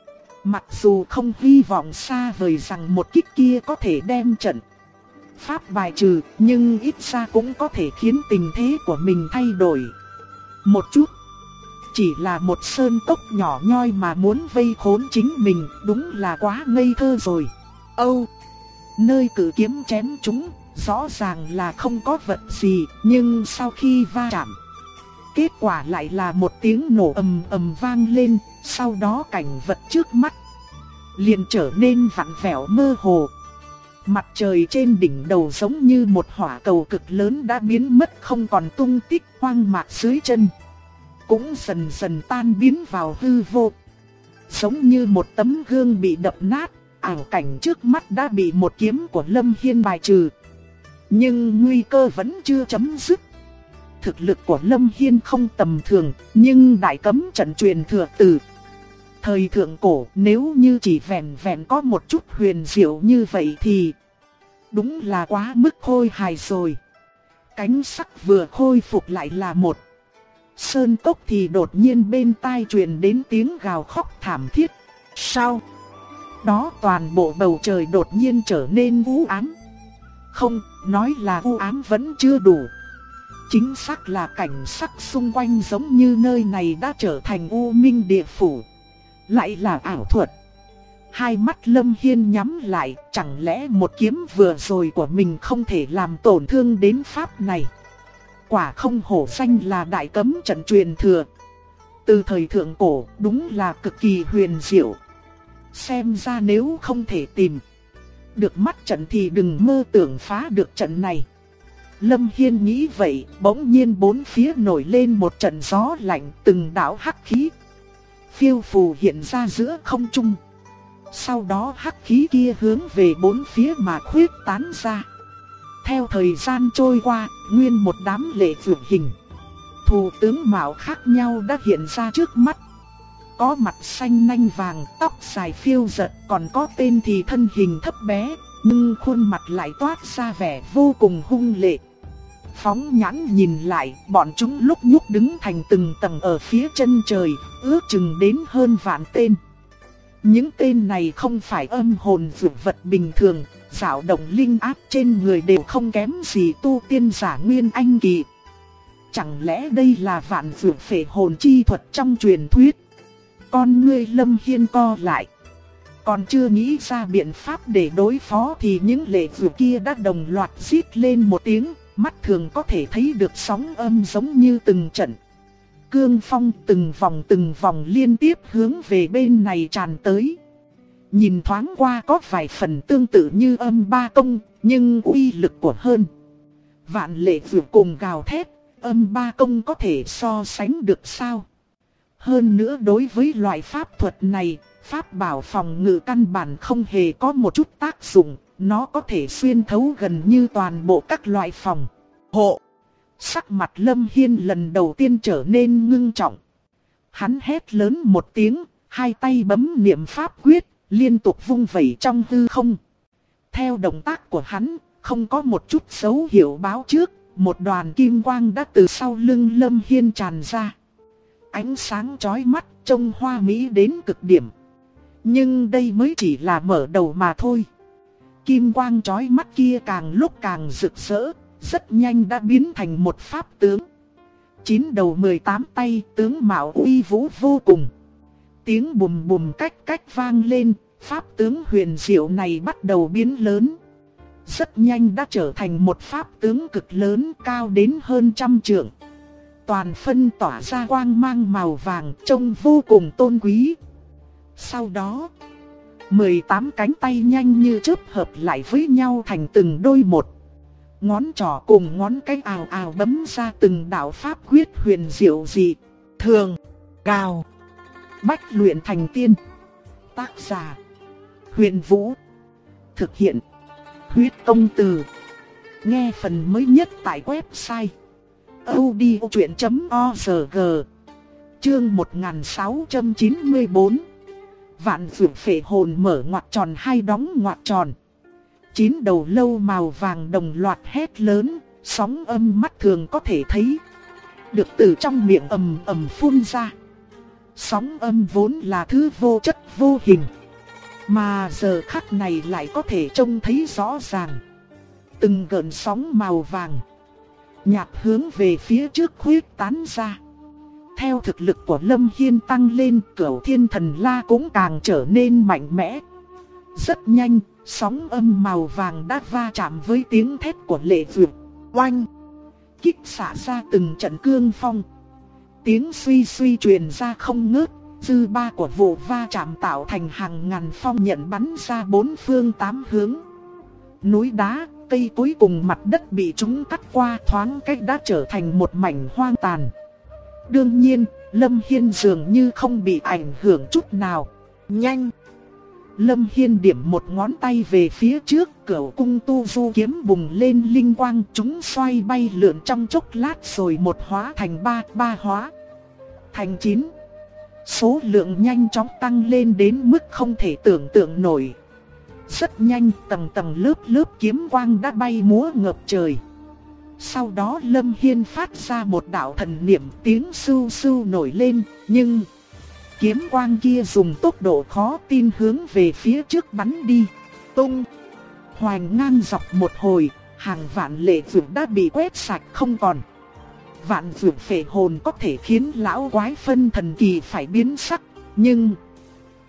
Mặc dù không hy vọng xa vời rằng một kích kia có thể đem trận pháp bài trừ, nhưng ít ra cũng có thể khiến tình thế của mình thay đổi một chút. Chỉ là một sơn cốc nhỏ nhoi mà muốn vây khốn chính mình, đúng là quá ngây thơ rồi. Âu! Nơi cử kiếm chém chúng, rõ ràng là không có vật gì, nhưng sau khi va chạm, kết quả lại là một tiếng nổ ầm ầm vang lên, sau đó cảnh vật trước mắt liền trở nên vặn vẹo mơ hồ. Mặt trời trên đỉnh đầu giống như một hỏa cầu cực lớn đã biến mất không còn tung tích, hoang mạc dưới chân cũng dần dần tan biến vào hư vô. Giống như một tấm gương bị đập nát, ảo cảnh trước mắt đã bị một kiếm của Lâm Hiên bài trừ. Nhưng nguy cơ vẫn chưa chấm dứt. Thực lực của Lâm Hiên không tầm thường, nhưng đại cấm trận truyền thừa từ thời thượng cổ, nếu như chỉ vẹn vẹn có một chút huyền diệu như vậy thì đúng là quá mức khôi hài rồi. Cánh sắc vừa khôi phục lại là một sơn cốc thì đột nhiên bên tai truyền đến tiếng gào khóc thảm thiết. Sao? Đó toàn bộ bầu trời đột nhiên trở nên u ám. Không, nói là u ám vẫn chưa đủ. Chính xác là cảnh sắc xung quanh giống như nơi này đã trở thành u minh địa phủ. Lại là ảo thuật. Hai mắt Lâm Hiên nhắm lại, chẳng lẽ một kiếm vừa rồi của mình không thể làm tổn thương đến pháp này. Quả không hổ danh là đại cấm trận truyền thừa. Từ thời thượng cổ, đúng là cực kỳ huyền diệu. Xem ra nếu không thể tìm được mắt trận thì đừng mơ tưởng phá được trận này. Lâm Hiên nghĩ vậy, bỗng nhiên bốn phía nổi lên một trận gió lạnh, từng đạo hắc khí phiêu phù hiện ra giữa không trung. Sau đó hắc khí kia hướng về bốn phía mà khuyết tán ra. Theo thời gian trôi qua, nguyên một đám lệ vượt hình thù tướng mạo khác nhau đã hiện ra trước mắt. Có mặt xanh nanh vàng, tóc dài phiêu dật, còn có tên thì thân hình thấp bé, nhưng khuôn mặt lại toát ra vẻ vô cùng hung lệ. Phóng nhãn nhìn lại, bọn chúng lúc nhúc đứng thành từng tầng ở phía chân trời, ước chừng đến hơn vạn tên. Những tên này không phải âm hồn dược vật bình thường, dao động linh áp trên người đều không kém gì tu tiên giả nguyên anh kỳ. Chẳng lẽ đây là vạn dược phệ hồn chi thuật trong truyền thuyết? Con ngươi Lâm Hiên co lại. Còn chưa nghĩ ra biện pháp để đối phó thì những lệ dược kia đã đồng loạt rít lên một tiếng, mắt thường có thể thấy được sóng âm giống như từng trận cương phong từng vòng liên tiếp hướng về bên này tràn tới. Nhìn thoáng qua có vài phần tương tự như âm ba công, nhưng uy lực của hơn vạn lệ dược cùng gào thét, âm ba công có thể so sánh được sao? Hơn nữa đối với loại pháp thuật này, pháp bảo phòng ngự căn bản không hề có một chút tác dụng, nó có thể xuyên thấu gần như toàn bộ các loại phòng hộ. Sắc mặt Lâm Hiên lần đầu tiên trở nên ngưng trọng. Hắn hét lớn một tiếng, hai tay bấm niệm pháp quyết, liên tục vung vẩy trong hư không. Theo động tác của hắn, không có một chút dấu hiệu báo trước, một đoàn kim quang đã từ sau lưng Lâm Hiên tràn ra. Ánh sáng chói mắt, trông hoa mỹ đến cực điểm. Nhưng đây mới chỉ là mở đầu mà thôi. Kim quang chói mắt kia càng lúc càng rực rỡ, rất nhanh đã biến thành một pháp tướng. 9 đầu 18 tay, tướng mạo uy vũ vô cùng. Tiếng bùm bùm cách vang lên, pháp tướng huyền diệu này bắt đầu biến lớn. Rất nhanh đã trở thành một pháp tướng cực lớn, cao đến hơn 100 trượng. Toàn thân tỏa ra quang mang màu vàng, trông vô cùng tôn quý. Sau đó, 18 cánh tay nhanh như chớp hợp lại với nhau thành từng đôi một. Ngón trỏ cùng ngón cái ào ào bấm ra từng đạo pháp quyết huyền diệu dị thường. Gào. Bách luyện thành tiên. Tác giả: Huyền Vũ. Thực hiện: Huyết Công Từ. Nghe phần mới nhất tại website audiochuyện.org. Chương 1694. Vạn dược phệ hồn mở ngoặc tròn hai đóng ngoặc tròn. 9 đầu lâu màu vàng đồng loạt hét lớn, sóng âm mắt thường có thể thấy được từ trong miệng ầm ầm phun ra. Sóng âm vốn là thứ vô chất vô hình, mà giờ khắc này lại có thể trông thấy rõ ràng. Từng gợn sóng màu vàng nhạt hướng về phía trước khuyết tán ra. Theo thực lực của Lâm Hiên tăng lên, Cửu Thiên Thần La cũng càng trở nên mạnh mẽ. Rất nhanh, sóng âm màu vàng đã va chạm với tiếng thét của lệ vượt. Oanh! Kích xả ra từng trận cương phong. Tiếng suy suy truyền ra không ngớt, dư ba của vụ va chạm tạo thành hàng ngàn phong nhận bắn ra bốn phương tám hướng. Núi đá, cây cối cùng mặt đất bị chúng cắt qua, thoáng cách đã trở thành một mảnh hoang tàn. Đương nhiên, Lâm Hiên dường như không bị ảnh hưởng chút nào. Nhanh! Lâm Hiên điểm một ngón tay về phía trước, Cửu cung tu du kiếm bùng lên linh quang, chúng xoay bay lượn trong chốc lát rồi một hóa thành ba hóa thành 9. Số lượng nhanh chóng tăng lên đến mức không thể tưởng tượng nổi. Rất nhanh, tầng tầng lớp kiếm quang đã bay múa ngập trời. Sau đó Lâm Hiên phát ra một đạo thần niệm, tiếng sưu sưu nổi lên, nhưng kiếm quang kia dùng tốc độ khó tin hướng về phía trước bắn đi. Tung! Hoành ngang dọc một hồi, hàng vạn lệ vượt đã bị quét sạch không còn. Vạn vượt phệ hồn có thể khiến lão quái phân thần kỳ phải biến sắc, nhưng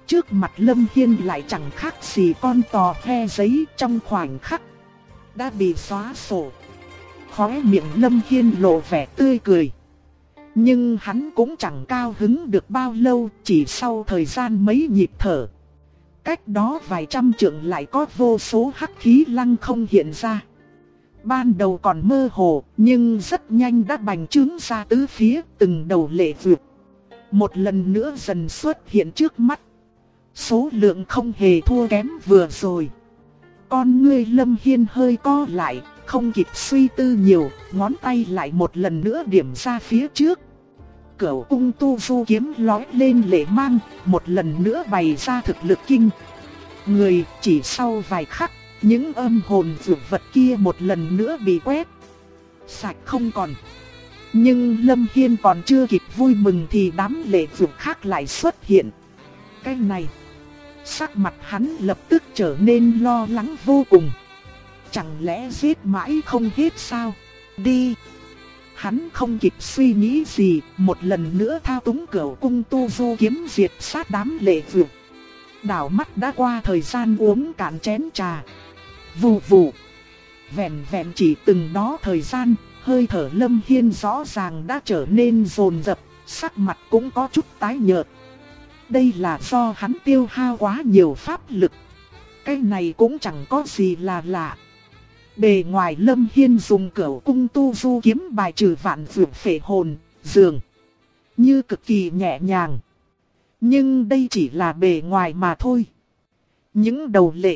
Trước mặt Lâm Hiên lại chẳng khác gì con tò he giấy, trong khoảnh khắc đã bị xóa sổ. Khóe miệng Lâm Hiên lộ vẻ tươi cười. Nhưng hắn cũng chẳng cao hứng được bao lâu, chỉ sau thời gian mấy nhịp thở. Cách đó vài trăm trượng lại có vô số hắc khí lăng không hiện ra. Ban đầu còn mơ hồ, nhưng rất nhanh đã bành trướng ra tứ phía, từng đầu lệ vượt. Một lần nữa dần xuất hiện trước mắt. Số lượng không hề thua kém vừa rồi. Con ngươi Lâm Hiên hơi co lại, không kịp suy tư nhiều, ngón tay lại một lần nữa điểm ra phía trước. Cửu cung tu du kiếm lói lên lệ mang, một lần nữa bày ra thực lực kinh người. Chỉ sau vài khắc, những âm hồn dược vật kia một lần nữa bị quét sạch không còn. Nhưng Lâm Hiên còn chưa kịp vui mừng thì đám lệ dược khác lại xuất hiện. Cái này, sắc mặt hắn lập tức trở nên lo lắng vô cùng. Chẳng lẽ giết mãi không hết sao? Đi! Hắn không kịp suy nghĩ gì, một lần nữa thao túng cửu cung tu du kiếm diệt sát đám lệ dược. Đảo mắt đã qua thời gian uống cạn chén trà. Vù vù. Vẹn vẹn chỉ từng đó thời gian, hơi thở Lâm Hiên rõ ràng đã trở nên dồn dập, sắc mặt cũng có chút tái nhợt. Đây là do hắn tiêu hao quá nhiều pháp lực. Cái này cũng chẳng có gì là lạ. Bề ngoài Lâm Hiên dùng cửu cung tu du kiếm bài trừ vạn dược phệ hồn, dường như cực kỳ nhẹ nhàng. Nhưng đây chỉ là bề ngoài mà thôi. Những đầu lệ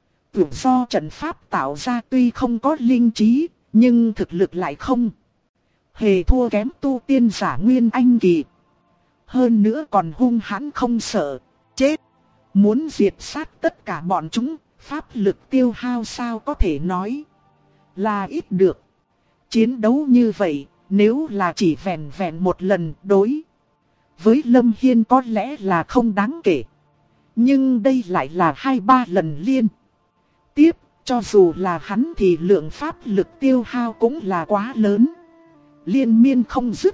do trận pháp tạo ra tuy không có linh trí, nhưng thực lực lại không hề thua kém tu tiên giả nguyên anh kỳ. Hơn nữa còn hung hãn không sợ chết. Muốn diệt sát tất cả bọn chúng, pháp lực tiêu hao sao có thể nói là ít được. Chiến đấu như vậy, nếu là chỉ vẹn vẹn một lần đối với Lâm Hiên có lẽ là không đáng kể. Nhưng đây lại là 2-3 lần liên tiếp, cho dù là hắn thì lượng pháp lực tiêu hao cũng là quá lớn, liên miên không dứt.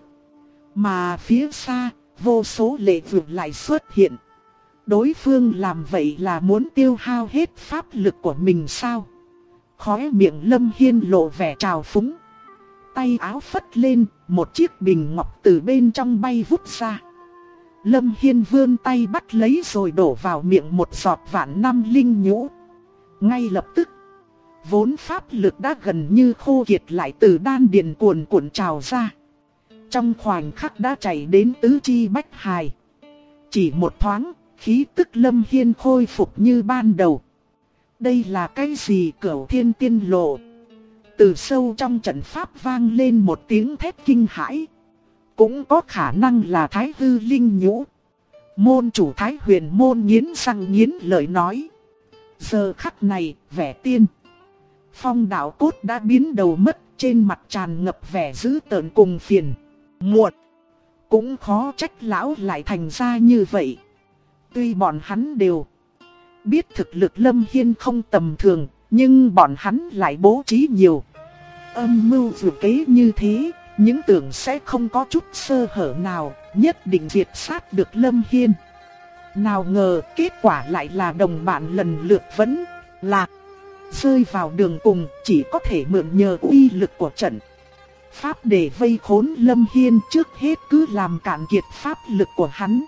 Mà phía xa, vô số lệ vượt lại xuất hiện. Đối phương làm vậy là muốn tiêu hao hết pháp lực của mình sao? Khóe miệng Lâm Hiên lộ vẻ trào phúng. Tay áo phất lên, một chiếc bình ngọc từ bên trong bay vút ra. Lâm Hiên vươn tay bắt lấy rồi đổ vào miệng một giọt vạn năm linh nhũ. Ngay lập tức, vốn pháp lực đã gần như khô kiệt lại từ đan điền cuồn cuộn trào ra. Trong khoảnh khắc đã chảy đến tứ chi bách hài. Chỉ một thoáng, khí tức Lâm Hiên khôi phục như ban đầu. Đây là cái gì? Cửu thiên tiên lộ. Từ sâu trong trận pháp vang lên một tiếng thét kinh hãi. Cũng có khả năng là Thái Hư Linh Nhũ. Môn chủ Thái Huyền môn nghiến răng nghiến lợi nói. Giờ khắc này, vẻ tiên phong đạo cốt đã biến đầu mất, trên mặt tràn ngập vẻ dữ tợn cùng phiền muộn. Cũng khó trách lão lại thành ra như vậy. Tuy bọn hắn đều biết thực lực Lâm Hiên không tầm thường, nhưng bọn hắn lại bố trí nhiều âm mưu dự kế như thế, những tưởng sẽ không có chút sơ hở nào, nhất định diệt sát được Lâm Hiên. Nào ngờ kết quả lại là đồng bạn lần lượt vẫn lạc, rơi vào đường cùng, chỉ có thể mượn nhờ uy lực của trận pháp để vây khốn Lâm Hiên. Trước hết cứ làm cạn kiệt pháp lực của hắn,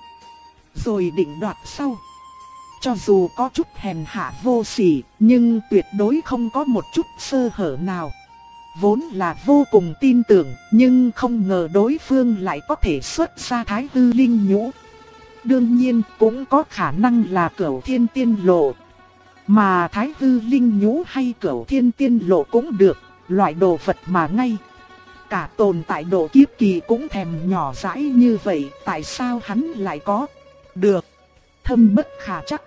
rồi định đoạt sau. Cho dù có chút hèn hạ vô sỉ, nhưng tuyệt đối không có một chút sơ hở nào. Vốn là vô cùng tin tưởng, nhưng không ngờ đối phương lại có thể xuất ra Thái Hư Linh Nhũ. Đương nhiên cũng có khả năng là Cửu Thiên Tiên Lộ. Mà Thái Hư Linh Nhũ hay Cửu Thiên Tiên Lộ cũng được, loại đồ vật mà ngay cả tồn tại độ kiếp kỳ cũng thèm nhỏ dãi như vậy, tại sao hắn lại có được? Thâm bất khả chắc.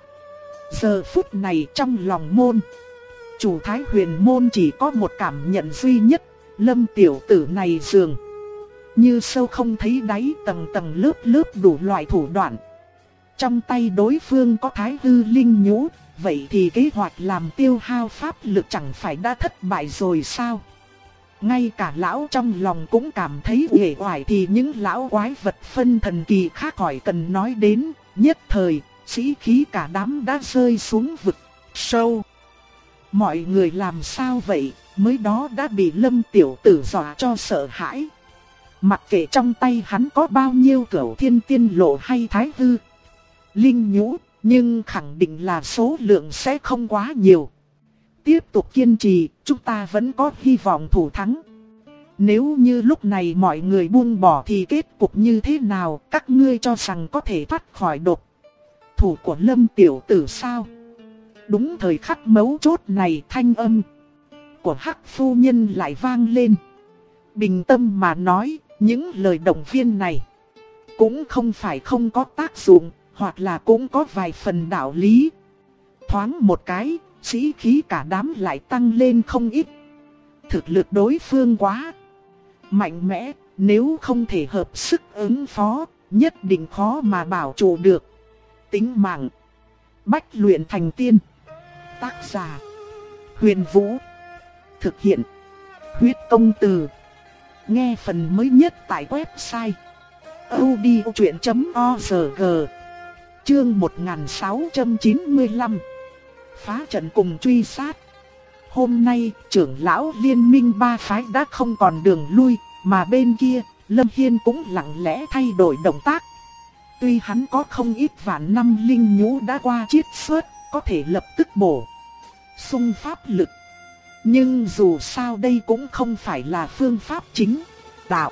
Giờ phút này trong lòng môn chủ Thái Huyền môn chỉ có một cảm nhận duy nhất, Lâm tiểu tử này dường như sâu không thấy đáy, tầng tầng lớp lớp đủ loại thủ đoạn. Trong tay đối phương có Thái Hư Linh Nhũ, vậy thì kế hoạch làm tiêu hao pháp lực chẳng phải đã thất bại rồi sao? Ngay cả lão trong lòng cũng cảm thấy uể oải, thì những lão quái vật phân thần kỳ khác khỏi cần nói đến. Nhất thời, sĩ khí cả đám đã rơi xuống vực sâu. Mọi người làm sao vậy, mới đó đã bị Lâm tiểu tử dọa cho sợ hãi. Mặc kệ trong tay hắn có bao nhiêu Cửu Thiên Tiên Lộ hay Thái Hư Linh Nhũ, nhưng khẳng định là số lượng sẽ không quá nhiều. Tiếp tục kiên trì, chúng ta vẫn có hy vọng thủ thắng. Nếu như lúc này mọi người buông bỏ thì kết cục như thế nào, các ngươi cho rằng có thể thoát khỏi độc thủ của Lâm tiểu tử sao? Đúng thời khắc mấu chốt này, thanh âm của Hắc phu nhân lại vang lên. Bình tâm mà nói, những lời động viên này cũng không phải không có tác dụng, hoặc là cũng có vài phần đạo lý. Thoáng một cái, sĩ khí cả đám lại tăng lên không ít. Thực lực đối phương quá mạnh mẽ, nếu không thể hợp sức ứng phó, nhất định khó mà bảo trụ được tính mạng. Bách luyện thành tiên. Tác giả: Huyền Vũ. Thực hiện: Huyết Công Từ. Nghe phần mới nhất tại website audiochuyện.org. Chương 1695. Phá trận cùng truy sát. Hôm nay, trưởng lão liên minh ba phái đã không còn đường lui, mà bên kia, Lâm Hiên cũng lặng lẽ thay đổi động tác. Tuy hắn có không ít vạn năm linh nhũ đã qua chiết xuất, có thể lập tức bổ sung pháp lực, nhưng dù sao đây cũng không phải là phương pháp chính đạo.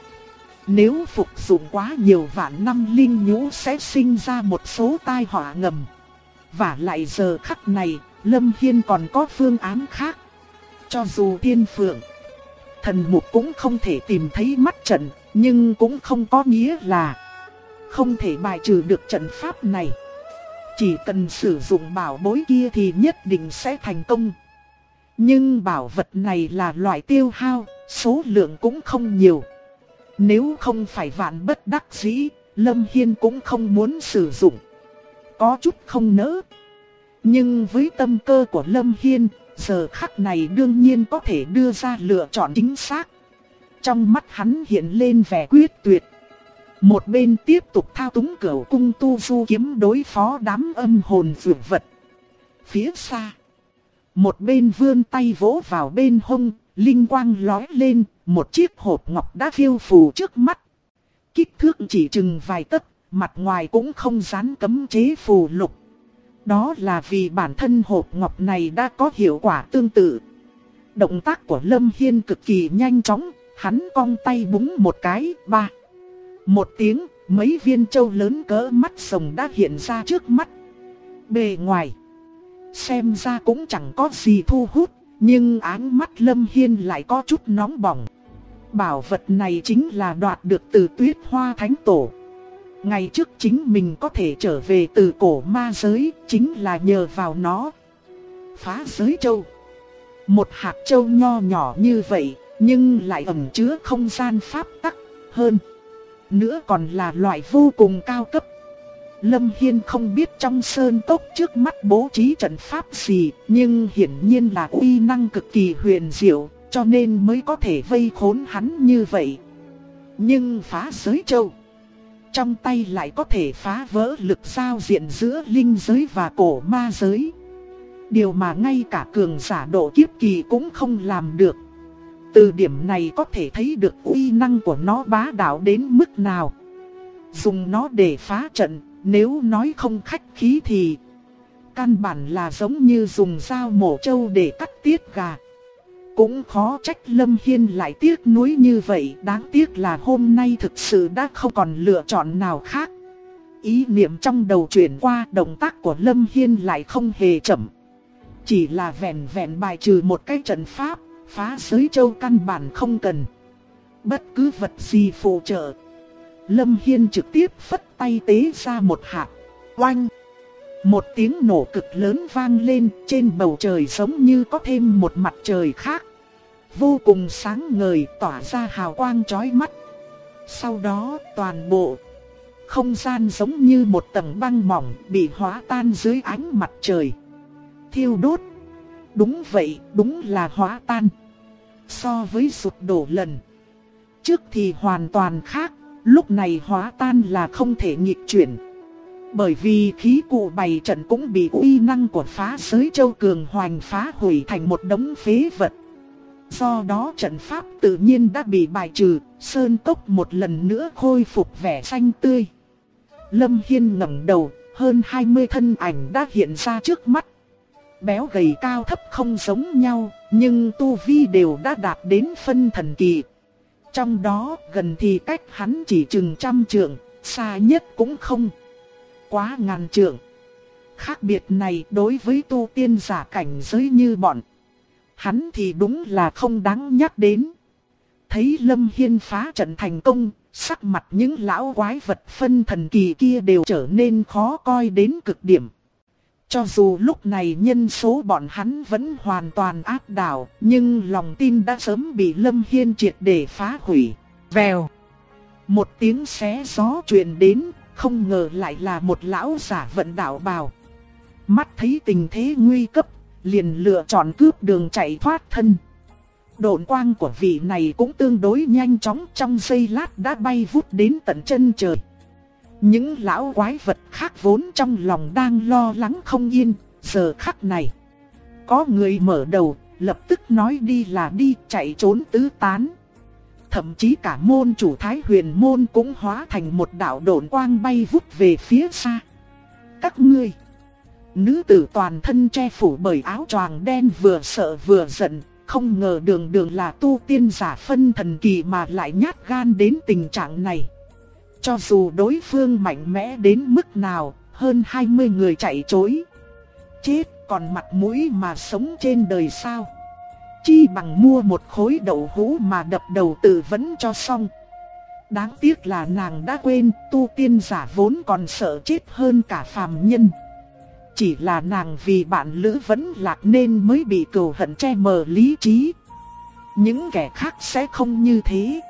Nếu phục dụng quá nhiều vạn năm linh nhũ sẽ sinh ra một số tai họa ngầm. Và lại giờ khắc này, Lâm Hiên còn có phương án khác. Cho dù Thiên Phượng Thần Mục cũng không thể tìm thấy mắt trận, nhưng cũng không có nghĩa là không thể bài trừ được trận pháp này. Chỉ cần sử dụng bảo bối kia thì nhất định sẽ thành công. Nhưng bảo vật này là loại tiêu hao, số lượng cũng không nhiều. Nếu không phải vạn bất đắc dĩ, Lâm Hiên cũng không muốn sử dụng. Có chút không nỡ. Nhưng với tâm cơ của Lâm Hiên, giờ khắc này đương nhiên có thể đưa ra lựa chọn chính xác. Trong mắt hắn hiện lên vẻ quyết tuyệt. Một bên tiếp tục thao túng Cửu Cung Tu Du kiếm đối phó đám âm hồn vượt vật. Phía xa, một bên vươn tay vỗ vào bên hông, linh quang lóe lên, một chiếc hộp ngọc đã phiêu phù trước mắt. Kích thước chỉ chừng vài tấc, mặt ngoài cũng không dán cấm chế phù lục. Đó là vì bản thân hộp ngọc này đã có hiệu quả tương tự. Động tác của Lâm Hiên cực kỳ nhanh chóng, hắn cong tay búng một cái, ba. Một tiếng, mấy viên châu lớn cỡ mắt rồng đã hiện ra trước mắt. Bề ngoài xem ra cũng chẳng có gì thu hút, nhưng ánh mắt Lâm Hiên lại có chút nóng bỏng. Bảo vật này chính là đoạt được từ Tuyết Hoa Thánh Tổ. Ngày trước chính mình có thể trở về từ cổ ma giới, chính là nhờ vào nó. Phá giới châu. Một hạt châu nho nhỏ như vậy, nhưng lại ẩn chứa không gian pháp tắc hơn nữa còn là loại vô cùng cao cấp. Lâm Hiên không biết trong sơn cốc trước mắt bố trí trận pháp gì, nhưng hiển nhiên là uy năng cực kỳ huyền diệu, cho nên mới có thể vây khốn hắn như vậy. Nhưng phá giới châu trong tay lại có thể phá vỡ lực giao diện giữa linh giới và cổ ma giới. Điều mà ngay cả cường giả độ kiếp kỳ cũng không làm được. Từ điểm này có thể thấy được uy năng của nó bá đạo đến mức nào. Dùng nó để phá trận, nếu nói không khách khí thì căn bản là giống như dùng dao mổ trâu để cắt tiết gà. Cũng khó trách Lâm Hiên lại tiếc nuối như vậy, đáng tiếc là hôm nay thực sự đã không còn lựa chọn nào khác. Ý niệm trong đầu chuyển qua, động tác của Lâm Hiên lại không hề chậm. Chỉ là vẹn vẹn bài trừ một cái trận pháp, phá giới châu căn bản không cần bất cứ vật gì phụ trợ. Lâm Hiên trực tiếp phất tay tế ra một hạt. Oanh! Một tiếng nổ cực lớn vang lên, trên bầu trời giống như có thêm một mặt trời khác. Vô cùng sáng ngời, tỏa ra hào quang chói mắt. Sau đó toàn bộ không gian giống như một tầng băng mỏng bị hóa tan dưới ánh mặt trời. Thiêu đốt. Đúng vậy, đúng là hóa tan. So với sụp đổ lần trước thì hoàn toàn khác. Lúc này hóa tan là không thể nghịch chuyển. Bởi vì khí cụ bày trận cũng bị uy năng của phá giới châu cường hoành phá hủy thành một đống phế vật. Do đó trận pháp tự nhiên đã bị bài trừ, sơn cốc một lần nữa khôi phục vẻ xanh tươi. Lâm Hiên ngẩng đầu, hơn 20 thân ảnh đã hiện ra trước mắt. Béo gầy cao thấp không giống nhau, nhưng tu vi đều đã đạt đến phân thần kỳ. Trong đó gần thì cách hắn chỉ chừng 100 trượng, xa nhất cũng không quá 1000 trượng. Khác biệt này đối với tu tiên giả cảnh giới như bọn hắn thì đúng là không đáng nhắc đến. Thấy Lâm Hiên phá trận thành công, sắc mặt những lão quái vật phân thần kỳ kia đều trở nên khó coi đến cực điểm. Cho dù lúc này nhân số bọn hắn vẫn hoàn toàn áp đảo, nhưng lòng tin đã sớm bị Lâm Hiên triệt để phá hủy. Vèo. Một tiếng xé gió truyền đến, không ngờ lại là một lão giả vận đạo bào. Mắt thấy tình thế nguy cấp, liền lựa chọn cướp đường chạy thoát thân. Độn quang của vị này cũng tương đối nhanh chóng, trong giây lát đã bay vút đến tận chân trời. Những lão quái vật khác vốn trong lòng đang lo lắng không yên, giờ khắc này có người mở đầu, lập tức nói đi là đi, chạy trốn tứ tán. Thậm chí cả môn chủ Thái Huyền môn cũng hóa thành một đạo độn quang bay vút về phía xa. Các ngươi, nữ tử toàn thân che phủ bởi áo choàng đen vừa sợ vừa giận, không ngờ đường đường là tu tiên giả phân thần kỳ mà lại nhát gan đến tình trạng này. Cho dù đối phương mạnh mẽ đến mức nào, hơn 20 người chạy trối chết còn mặt mũi mà sống trên đời sao? Chi bằng mua một khối đậu hũ mà đập đầu tự vẫn cho xong. Đáng tiếc là nàng đã quên, tu tiên giả vốn còn sợ chết hơn cả phàm nhân. Chỉ là nàng vì bạn lữ vẫn lạc nên mới bị cừu hận che mờ lý trí. Những kẻ khác sẽ không như thế.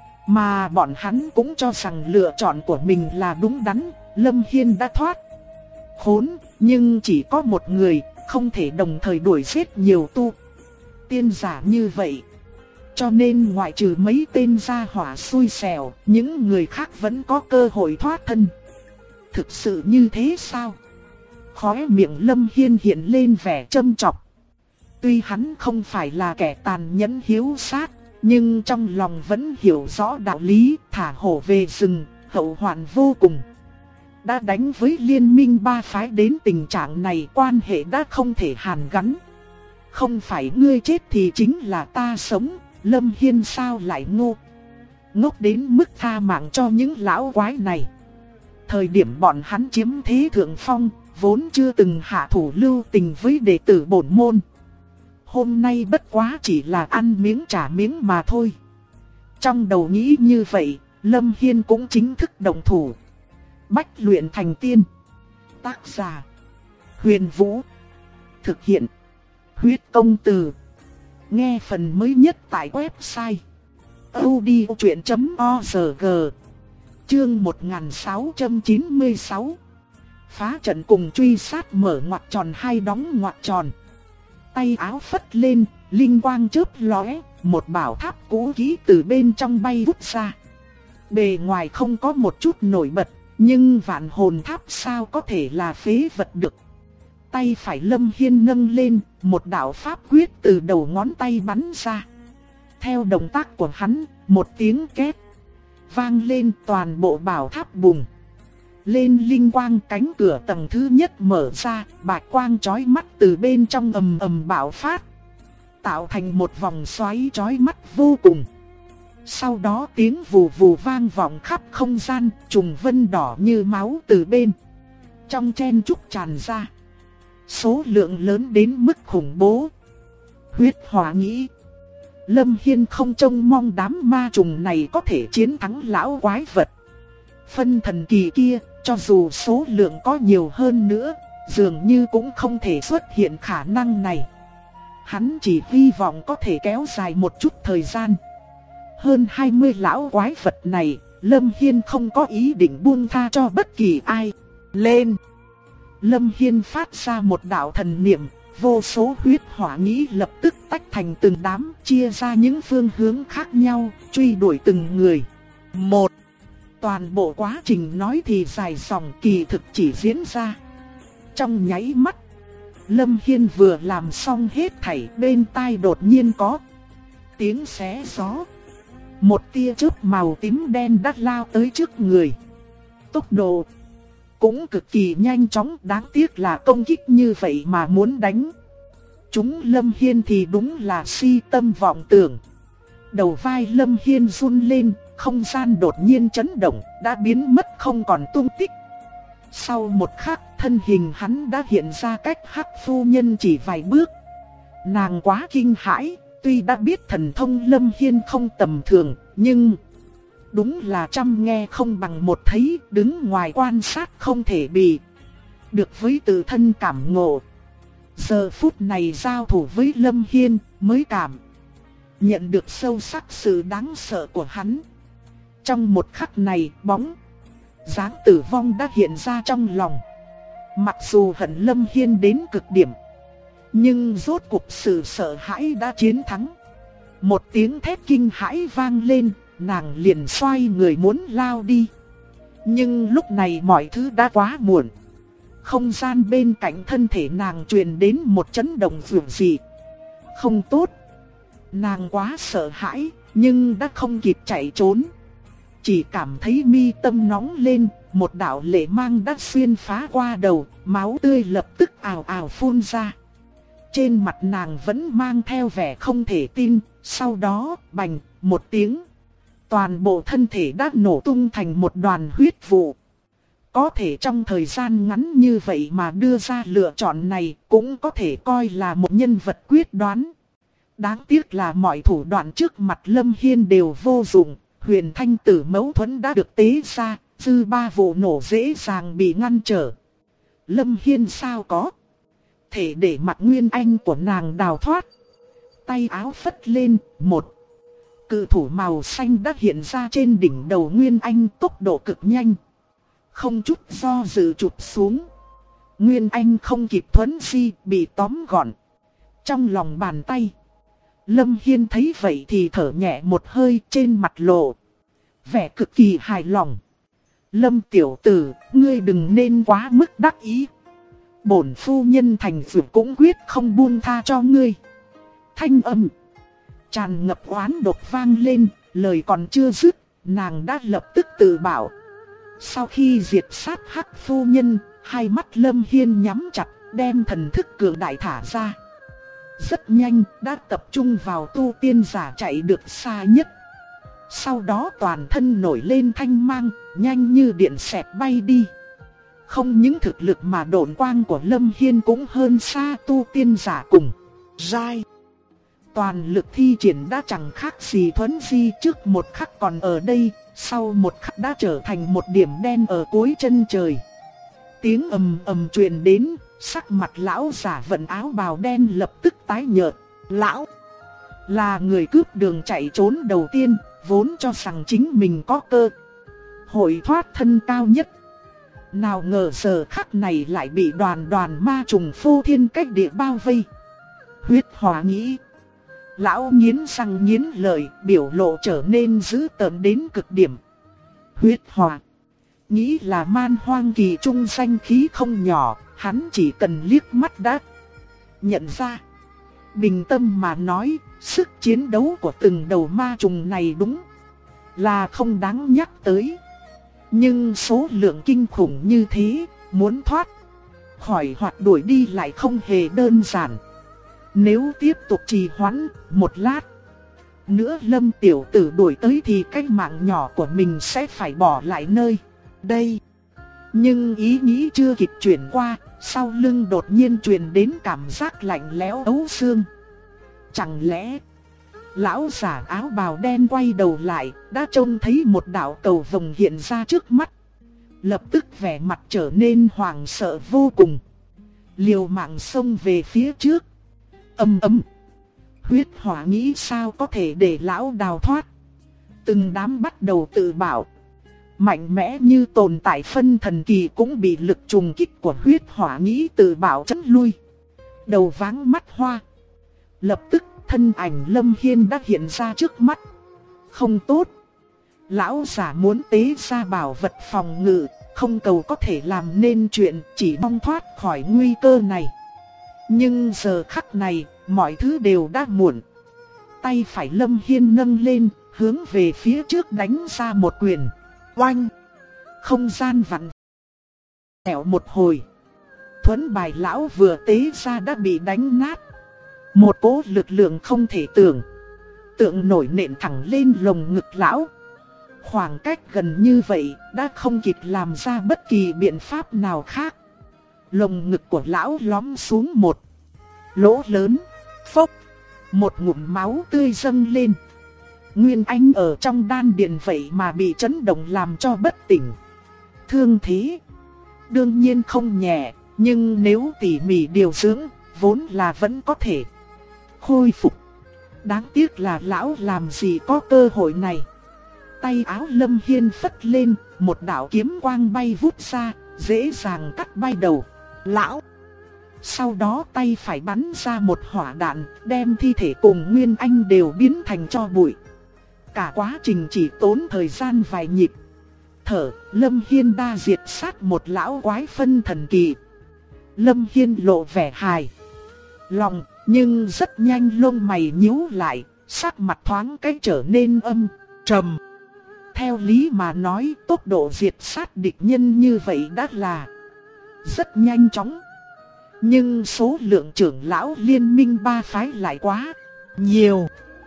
Mà bọn hắn cũng cho rằng lựa chọn của mình là đúng đắn. Lâm Hiên đã thoát khốn, nhưng chỉ có một người, không thể đồng thời đuổi giết nhiều tu tiên giả như vậy. Cho nên ngoại trừ mấy tên gia hỏa xui xẻo, những người khác vẫn có cơ hội thoát thân. Thực sự như thế sao? Khóe miệng Lâm Hiên hiện lên vẻ châm chọc. Tuy hắn không phải là kẻ tàn nhẫn hiếu sát, nhưng trong lòng vẫn hiểu rõ đạo lý, thả hổ về rừng, hậu hoạn vô cùng. Đã đánh với liên minh ba phái đến tình trạng này, quan hệ đã không thể hàn gắn. Không phải ngươi chết thì chính là ta sống, Lâm Hiên sao lại ngốc đến mức tha mạng cho những lão quái này. Thời điểm bọn hắn chiếm thế thượng phong, vốn chưa từng hạ thủ lưu tình với đệ tử bổn môn. Hôm nay bất quá chỉ là ăn miếng trả miếng mà thôi. Trong đầu nghĩ như vậy, Lâm Hiên cũng chính thức động thủ. Bách luyện thành tiên. Tác giả: Huyền Vũ. Thực hiện: Huyết Công Từ. Nghe phần mới nhất tại website audiochuyện.org. Chương 1696. Phá trận cùng truy sát mở ngoặc tròn hay đóng ngoặc tròn. Tay áo phất lên, linh quang chớp lóe, một bảo tháp cũ kỹ từ bên trong bay vút ra. Bề ngoài không có một chút nổi bật, nhưng vạn hồn tháp sao có thể là phế vật được. Tay phải Lâm Hiên nâng lên, một đạo pháp quyết từ đầu ngón tay bắn ra. Theo động tác của hắn, một tiếng két vang lên, toàn bộ bảo tháp bùng lên linh quang, cánh cửa tầng thứ nhất mở ra, bạch quang chói mắt từ bên trong ầm ầm bạo phát, tạo thành một vòng xoáy chói mắt vô cùng. Sau đó tiếng vù vù vang vọng khắp không gian, trùng vân đỏ như máu từ bên trong chen chúc tràn ra. Số lượng lớn đến mức khủng bố. Huyết hỏa nghĩ, Lâm Hiên không trông mong đám ma trùng này có thể chiến thắng lão quái vật phân thần kỳ kia, cho dù số lượng có nhiều hơn nữa, dường như cũng không thể xuất hiện khả năng này. Hắn chỉ hy vọng có thể kéo dài một chút thời gian. Hơn 20 lão quái vật này, Lâm Hiên không có ý định buông tha cho bất kỳ ai. Lên! Lâm Hiên phát ra một đạo thần niệm, vô số huyết hỏa nghĩ lập tức tách thành từng đám, chia ra những phương hướng khác nhau, truy đuổi từng người. Một, Toàn bộ quá trình nói thì dài dòng, kỳ thực chỉ diễn ra trong nháy mắt. Lâm Hiên vừa làm xong hết thảy, bên tai đột nhiên có tiếng xé gió. Một tia chớp màu tím đen đắt lao tới trước người. Tốc độ cũng cực kỳ nhanh chóng, đáng tiếc là công kích như vậy mà muốn đánh chúng Lâm Hiên thì đúng là si tâm vọng tưởng. Đầu vai Lâm Hiên run lên, không gian đột nhiên chấn động, đã biến mất không còn tung tích. Sau một khắc, thân hình hắn đã hiện ra cách Hắc phu nhân chỉ vài bước. Nàng quá kinh hãi, tuy đã biết thần thông Lâm Hiên không tầm thường, nhưng đúng là trăm nghe không bằng một thấy, đứng ngoài quan sát không thể bị được với tự thân cảm ngộ. Giờ phút này giao thủ với Lâm Hiên mới cảm nhận được sâu sắc sự đáng sợ của hắn. Trong một khắc này, bóng dáng tử vong đã hiện ra trong lòng. Mặc dù hận Lâm Hiên đến cực điểm, nhưng rốt cuộc sự sợ hãi đã chiến thắng. Một tiếng thét kinh hãi vang lên, nàng liền xoay người muốn lao đi. Nhưng lúc này mọi thứ đã quá muộn. Không gian bên cạnh thân thể nàng truyền đến một chấn động dữ dị. Không tốt. Nàng quá sợ hãi, nhưng đã không kịp chạy trốn. Chỉ cảm thấy mi tâm nóng lên, một đạo lệ mang đã xuyên phá qua đầu, máu tươi lập tức ào ào phun ra. Trên mặt nàng vẫn mang theo vẻ không thể tin, sau đó, bành, một tiếng. Toàn bộ thân thể đã nổ tung thành một đoàn huyết vụ. Có thể trong thời gian ngắn như vậy mà đưa ra lựa chọn này cũng có thể coi là một nhân vật quyết đoán. Đáng tiếc là mọi thủ đoạn trước mặt Lâm Hiên đều vô dụng. Huyền Thanh Tử mâu thuẫn đã được tế ra, dư ba vụ nổ dễ dàng bị ngăn trở. Lâm Hiên sao có thể để mặt Nguyên Anh của nàng đào thoát. Tay áo phất lên, một cự thủ màu xanh đã hiện ra trên đỉnh đầu Nguyên Anh, tốc độ cực nhanh. Không chút do dự chụp xuống. Nguyên Anh không kịp thuấn di, bị tóm gọn trong lòng bàn tay. Lâm Hiên thấy vậy thì thở nhẹ một hơi, trên mặt lộ vẻ cực kỳ hài lòng. Lâm tiểu tử, ngươi đừng nên quá mức đắc ý. Bổn phu nhân thành dược cũng quyết không buông tha cho ngươi. Thanh âm tràn ngập oán độc vang lên, lời còn chưa dứt, nàng đã lập tức tự bảo. Sau khi diệt sát Hắc phu nhân, hai mắt Lâm Hiên nhắm chặt, đem thần thức cường đại thả ra. Rất nhanh, đã tập trung vào tu tiên giả chạy được xa nhất. Sau đó toàn thân nổi lên thanh mang, nhanh như điện xẹt bay đi. Không những thực lực mà độn quang của Lâm Hiên cũng hơn xa tu tiên giả cùng giai. Toàn lực thi triển đã chẳng khác gì thuấn di, trước một khắc còn ở đây, sau một khắc đã trở thành một điểm đen ở cuối chân trời. Tiếng ầm ầm truyền đến, sắc mặt lão giả vận áo bào đen lập tức tái nhợt. Lão là người cướp đường chạy trốn đầu tiên, vốn cho rằng chính mình có cơ hội thoát thân cao nhất. Nào ngờ giờ khắc này lại bị đoàn ma trùng phô thiên cách địa bao vây. Huyết hỏa nghĩ. Lão nghiến răng nghiến lợi, biểu lộ trở nên dữ tợn đến cực điểm. Huyết hỏa nghĩ là man hoang kỳ trung danh khí không nhỏ, hắn chỉ cần liếc mắt đã nhận ra. Bình tâm mà nói, sức chiến đấu của từng đầu ma trùng này đúng là không đáng nhắc tới. Nhưng số lượng kinh khủng như thế, muốn thoát khỏi hoặc đuổi đi lại không hề đơn giản. Nếu tiếp tục trì hoãn một lát nữa Lâm tiểu tử đuổi tới thì cái mạng nhỏ của mình sẽ phải bỏ lại nơi đây. Nhưng ý nghĩ chưa kịp chuyển qua, sau lưng đột nhiên truyền đến cảm giác lạnh lẽo ấu xương. Chẳng lẽ lão giả áo bào đen quay đầu lại, đã trông thấy một đạo cầu vồng hiện ra trước mắt. Lập tức vẻ mặt trở nên hoảng sợ vô cùng, liều mạng xông về phía trước. Ầm ầm. Huyết hỏa nghĩ sao có thể để lão đào thoát. Từng đám bắt đầu tự bảo. Mạnh mẽ như tồn tại phân thần kỳ cũng bị lực trùng kích của huyết hỏa nghĩ tự bảo chấn lui. Đầu váng mắt hoa. Lập tức thân ảnh Lâm Hiên đã hiện ra trước mắt. Không tốt. Lão giả muốn tế ra bảo vật phòng ngự, không cầu có thể làm nên chuyện, chỉ mong thoát khỏi nguy cơ này. Nhưng giờ khắc này, mọi thứ đều đã muộn. Tay phải Lâm Hiên nâng lên, hướng về phía trước đánh ra một quyền. Oanh! Không gian vặn vẹo một hồi. Thuẫn bài lão vừa tế ra đã bị đánh nát. Một cỗ lực lượng không thể tưởng tượng nổi nện thẳng lên lồng ngực lão. Khoảng cách gần như vậy đã không kịp làm ra bất kỳ biện pháp nào khác. Lồng ngực của lão lõm xuống một lỗ lớn. Phốc! Một ngụm máu tươi dâng lên. Nguyên Anh ở trong đan điền vậy mà bị chấn động làm cho bất tỉnh. Thương thế đương nhiên không nhẹ, nhưng nếu tỉ mỉ điều dưỡng, vốn là vẫn có thể khôi phục. Đáng tiếc là lão làm gì có cơ hội này. Tay áo Lâm Hiên phất lên, một đạo kiếm quang bay vút ra, dễ dàng cắt bay đầu lão. Sau đó tay phải bắn ra một hỏa đạn, đem thi thể cùng Nguyên Anh đều biến thành tro bụi. Cả quá trình chỉ tốn thời gian vài nhịp thở, Lâm Hiên đã diệt sát một lão quái phân thần kỳ. Lâm Hiên lộ vẻ hài lòng, nhưng rất nhanh lông mày nhíu lại, sắc mặt thoáng cái trở nên âm trầm. Theo lý mà nói, tốc độ diệt sát địch nhân như vậy đã là rất nhanh chóng. Nhưng số lượng trưởng lão liên minh ba phái lại quá nhiều.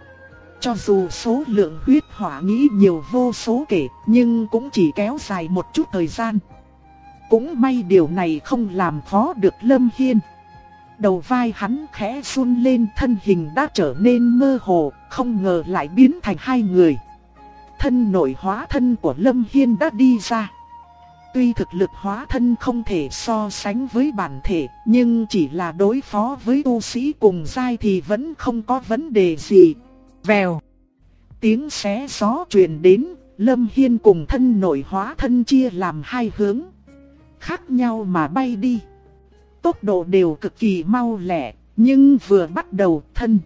Cho dù số lượng huyết hỏa nghĩ nhiều vô số kể, nhưng cũng chỉ kéo dài một chút thời gian. Cũng may điều này không làm khó được Lâm Hiên. Đầu vai hắn khẽ run lên, thân hình đã trở nên mơ hồ, không ngờ lại biến thành hai người. Thân nội hóa thân của Lâm Hiên đã đi ra. Tuy thực lực hóa thân không thể so sánh với bản thể, nhưng chỉ là đối phó với tu sĩ cùng giai thì vẫn không có vấn đề gì. Vèo. Tiếng xé gió truyền đến, Lâm Hiên cùng thân nội hóa thân chia làm hai hướng khác nhau mà bay đi. Tốc độ đều cực kỳ mau lẹ, nhưng vừa bắt đầu thân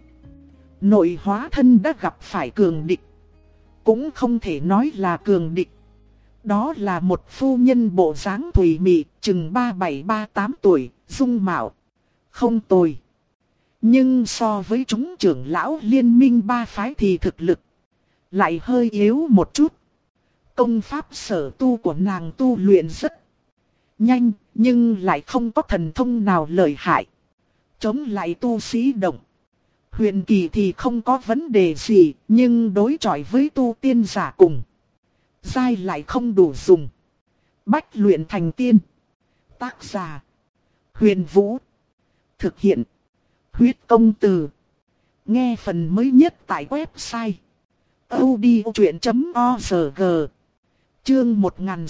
nội hóa thân đã gặp phải cường địch. Cũng không thể nói là cường địch. Đó là một phu nhân bộ dáng thùy mị, chừng 37-38 tuổi, dung mạo không tồi. Nhưng so với chúng trưởng lão liên minh ba phái thì thực lực lại hơi yếu một chút. Công pháp sở tu của nàng tu luyện rất nhanh, nhưng lại không có thần thông nào lợi hại. Chống lại tu sĩ động huyền kỳ thì không có vấn đề gì, nhưng đối chọi với tu tiên giả cùng giai lại không đủ dùng. Bách luyện thành tiên. Tác giả Huyền Vũ. Thực hiện Huyết Công Từ. Nghe phần mới nhất tại website audiochuyện.org. Chương